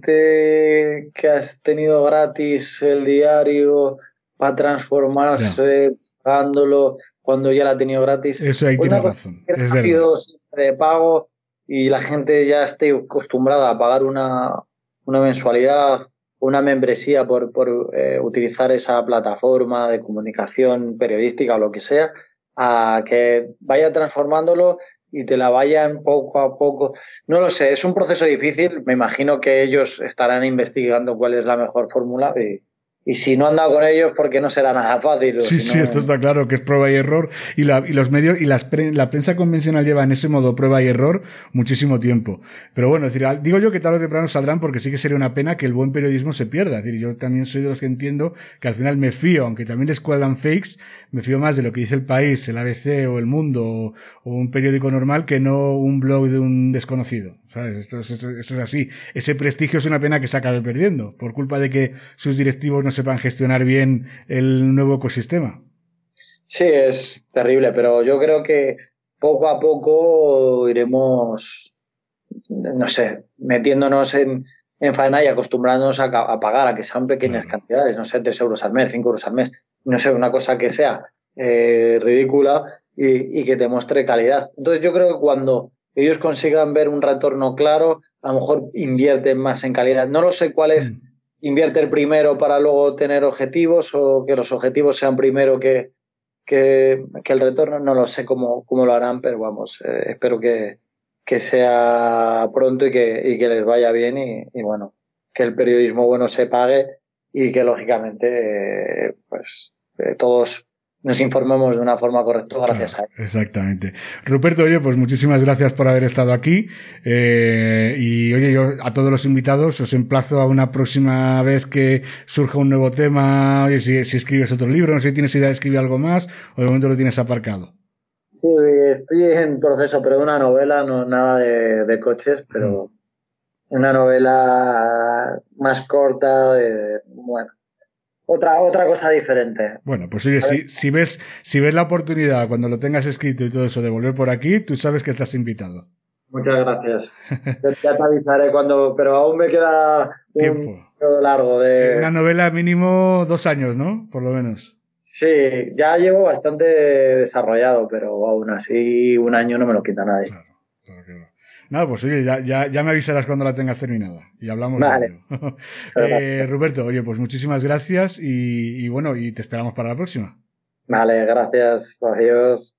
gente que has tenido gratis el diario va a transformarse pagándolo cuando ya la ha tenido gratis. Eso ahí tienes razón, es verdad. De pago y la gente ya esté acostumbrada a pagar una una mensualidad, una membresía por, por eh, utilizar esa plataforma de comunicación periodística o lo que sea, a que vaya transformándolo y te la vayan poco a poco. No lo sé, es un proceso difícil. Me imagino que ellos estarán investigando cuál es la mejor fórmula y, y si no han dado con ellos, porque no será nada fácil. Sí, si sí, no... esto está claro, que es prueba y error. Y, la, y los medios y las pre, la prensa convencional lleva en ese modo prueba y error muchísimo tiempo. Pero bueno, es decir, digo yo que tarde o temprano saldrán, porque sí que sería una pena que el buen periodismo se pierda. Es decir, yo también soy de los que entiendo que al final me fío, aunque también les cuelan fakes, me fío más de lo que dice El País, el A B C o El Mundo o, o un periódico normal que no un blog de un desconocido. ¿Sabes? Esto, esto, esto es así. Ese prestigio es una pena que se acabe perdiendo por culpa de que sus directivos no sepan gestionar bien el nuevo ecosistema. Sí, es terrible, pero yo creo que poco a poco iremos, no sé, metiéndonos en, en faena y acostumbrándonos a, a pagar, a que sean pequeñas claro. cantidades, no sé, tres euros al mes, cinco euros al mes, no sé, una cosa que sea eh, ridícula y, y que te muestre calidad. Entonces yo creo que cuando ellos consigan ver un retorno claro, a lo mejor invierten más en calidad. No lo sé cuál es, mm. invertir primero para luego tener objetivos o que los objetivos sean primero que, que, que el retorno, no lo sé cómo, cómo lo harán, pero vamos, eh, espero que, que sea pronto y que, y que les vaya bien y, y bueno, que el periodismo bueno se pague y que lógicamente eh, pues eh, todos nos informemos de una forma correcta gracias claro, a él. Exactamente. Ruperto, oye, pues muchísimas gracias por haber estado aquí. Eh, y oye, yo a todos los invitados os emplazo a una próxima vez que surja un nuevo tema. Oye, si, si escribes otro libro, no sé si tienes idea de escribir algo más o de momento lo tienes aparcado. Sí, estoy en proceso, pero de una novela, no nada de, de coches, pero mm. una novela más corta, de, bueno, otra otra cosa diferente. Bueno, pues oye, si, si ves si ves la oportunidad cuando lo tengas escrito y todo eso de volver por aquí, tú sabes que estás invitado. Muchas gracias. Ya te avisaré cuando, pero aún me queda un tiempo largo de una novela mínimo dos años, ¿no? Por lo menos. Sí, ya llevo bastante desarrollado, pero aún así un año no me lo quita nadie. Claro, claro, claro. Nada, pues oye, ya, ya, ya me avisarás cuando la tengas terminada y hablamos vale. de ello. eh, Roberto, oye, pues muchísimas gracias y, y bueno, y te esperamos para la próxima. Vale, gracias. Adiós.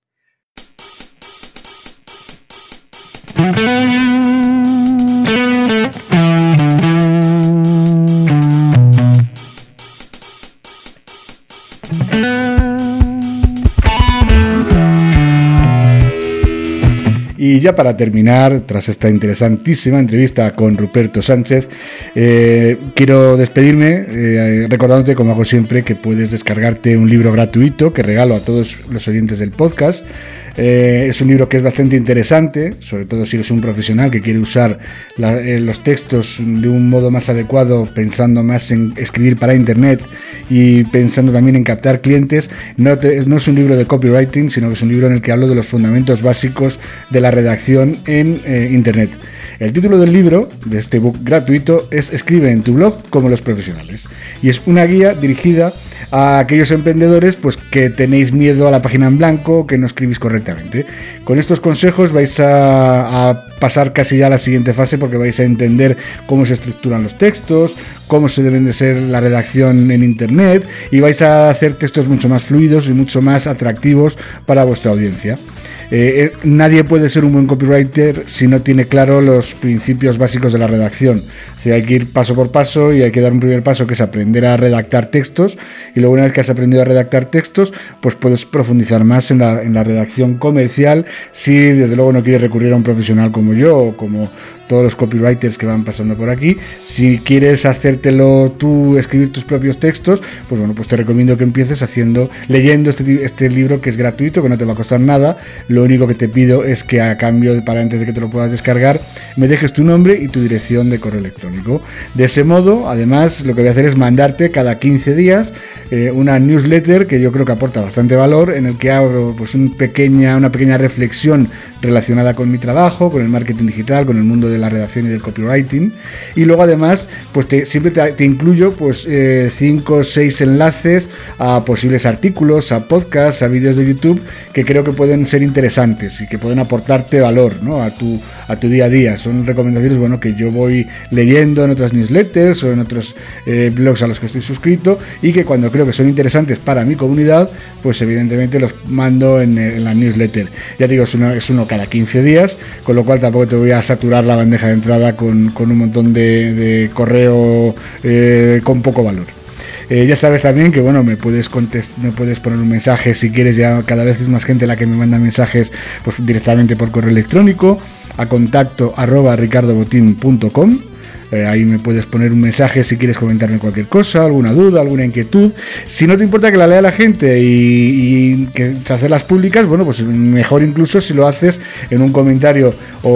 Y ya para terminar, tras esta interesantísima entrevista con Ruperto Sánchez, eh, quiero despedirme eh, recordándote, como hago siempre, que puedes descargarte un libro gratuito que regalo a todos los oyentes del podcast. Eh, es un libro que es bastante interesante, sobre todo si eres un profesional que quiere usar la, eh, los textos de un modo más adecuado, pensando más en escribir para internet y pensando también en captar clientes. No, te, no es un libro de copywriting, sino que es un libro en el que hablo de los fundamentos básicos de la redacción en eh, internet. El título del libro, de este book gratuito, es Escribe en tu blog como los profesionales, y es una guía dirigida a aquellos emprendedores pues que tenéis miedo a la página en blanco, que no escribís correctamente. Con estos consejos vais a, a pasar casi ya a la siguiente fase, porque vais a entender cómo se estructuran los textos, cómo se deben de ser la redacción en internet, y vais a hacer textos mucho más fluidos y mucho más atractivos para vuestra audiencia. Eh, nadie puede ser un buen copywriter si no tiene claro los principios básicos de la redacción. O sea, hay que ir paso por paso y hay que dar un primer paso, que es aprender a redactar textos, y luego una vez que has aprendido a redactar textos, pues puedes profundizar más en la, en la redacción comercial, si desde luego no quieres recurrir a un profesional como yo o como todos los copywriters que van pasando por aquí. Si quieres hacértelo tú, escribir tus propios textos, pues bueno, pues te recomiendo que empieces haciendo, leyendo este, este libro, que es gratuito, que no te va a costar nada. Lo único que te pido es que, a cambio de, para antes de que te lo puedas descargar, me dejes tu nombre y tu dirección de correo electrónico. De ese modo, además, lo que voy a hacer es mandarte cada quince días eh, una newsletter que yo creo que aporta bastante valor, en el que hago pues un pequeña, una pequeña reflexión relacionada con mi trabajo, con el marketing digital, con el mundo de la redacción y del copywriting. Y luego además pues te, siempre te, te incluyo pues eh, cinco o seis enlaces a posibles artículos, a podcasts, a vídeos de YouTube, que creo que pueden ser interesantes y que pueden aportarte valor, ¿no? a tu a tu día a día. Son recomendaciones, bueno, que yo voy leyendo en otras newsletters o en otros eh, blogs a los que estoy suscrito, y que cuando creo que son interesantes para mi comunidad, pues evidentemente los mando en, en la newsletter. Ya digo, es uno, es uno cada quince días, con lo cual tampoco te voy a saturar la bandeja de entrada con, con un montón de, de correo eh, con poco valor. Eh, ya sabes también que bueno, me puedes contest- me puedes poner un mensaje si quieres. Ya cada vez es más gente la que me manda mensajes pues directamente por correo electrónico a contacto arroba ricardobotín punto com. Eh, ahí me puedes poner un mensaje si quieres comentarme cualquier cosa, alguna duda, alguna inquietud. Si no te importa que la lea la gente y, y que hacerlas públicas, bueno, pues mejor incluso si lo haces en un comentario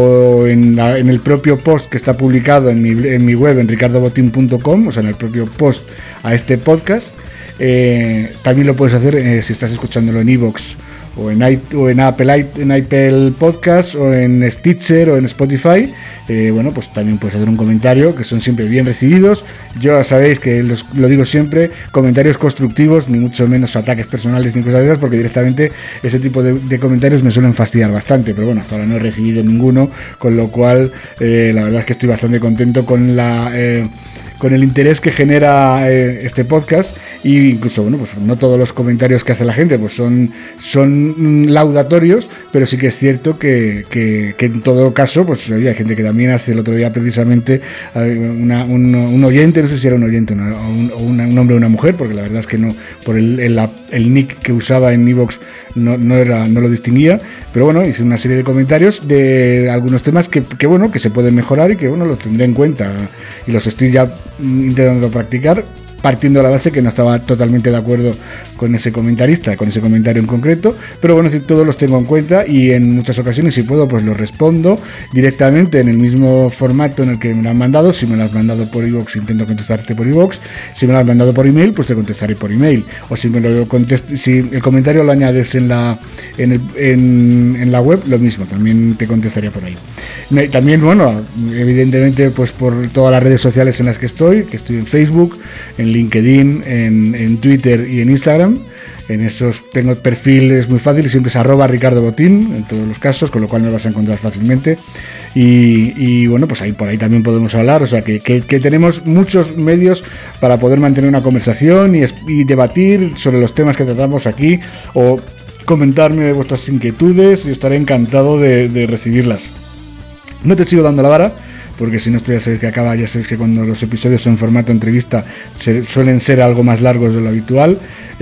o en, la, en el propio post que está publicado en mi, en mi web, en ricardobotín punto com, o sea, en el propio post a este podcast. Eh, también lo puedes hacer eh, si estás escuchándolo en iVoox o en, I, o en Apple en Apple Podcast o en Stitcher o en Spotify. Eh, bueno, pues también puedes hacer un comentario, que son siempre bien recibidos. Yo ya sabéis que los, lo digo siempre, comentarios constructivos, ni mucho menos ataques personales ni cosas de esas, porque directamente ese tipo de, de comentarios me suelen fastidiar bastante, pero bueno, hasta ahora no he recibido ninguno, con lo cual eh, la verdad es que estoy bastante contento con la... Eh, con el interés que genera eh, este podcast, y incluso, bueno, pues no todos los comentarios que hace la gente pues son, son laudatorios, pero sí que es cierto que, que, que en todo caso, pues oye, hay gente que también hace. El otro día precisamente una, un, un oyente, no sé si era un oyente una, o, un, o una, un hombre o una mujer, porque la verdad es que no, por el, el, el nick que usaba en iVoox no, no, era, no lo distinguía, pero bueno, hice una serie de comentarios de algunos temas que, que bueno, que se pueden mejorar y que bueno, los tendré en cuenta y los estoy ya intentando practicar, partiendo de la base que no estaba totalmente de acuerdo con ese comentarista, con ese comentario en concreto, pero bueno, todos los tengo en cuenta y en muchas ocasiones, si puedo, pues los respondo directamente en el mismo formato en el que me lo han mandado. Si me lo has mandado por iVoox, intento contestarte por iVoox. Si me lo has mandado por email, pues te contestaré por email. O si me lo contest- si el comentario lo añades en la en, el, en, en la web, lo mismo, también te contestaría por ahí. También, bueno, evidentemente, pues por todas las redes sociales en las que estoy, que estoy en Facebook, en LinkedIn, en, en Twitter y en Instagram. En esos tengo perfiles muy fáciles, siempre es arroba Ricardo Botín en todos los casos, con lo cual me vas a encontrar fácilmente. Y, y bueno, pues ahí por ahí también podemos hablar, o sea que, que, que tenemos muchos medios para poder mantener una conversación y, y debatir sobre los temas que tratamos aquí, o comentarme vuestras inquietudes, y estaré encantado de, de recibirlas. No te sigo dando la vara, porque si no, esto ya sabéis que acaba, ya sabéis que cuando los episodios en formato entrevista se, suelen ser algo más largos de lo habitual,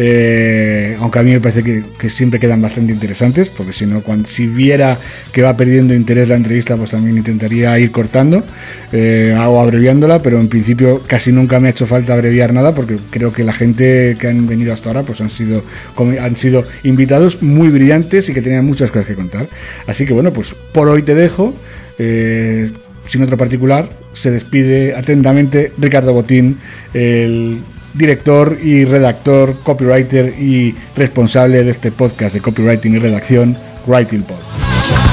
eh, aunque a mí me parece que, que siempre quedan bastante interesantes, porque si no, cuando, si viera que va perdiendo interés la entrevista, pues también intentaría ir cortando eh, o abreviándola, pero en principio casi nunca me ha hecho falta abreviar nada, porque creo que la gente que han venido hasta ahora pues han sido, han sido invitados muy brillantes y que tenían muchas cosas que contar. Así que bueno, pues por hoy te dejo. Eh, Sin otro particular, se despide atentamente Ricardo Botín, el director y redactor, copywriter y responsable de este podcast de copywriting y redacción, Writing Pod.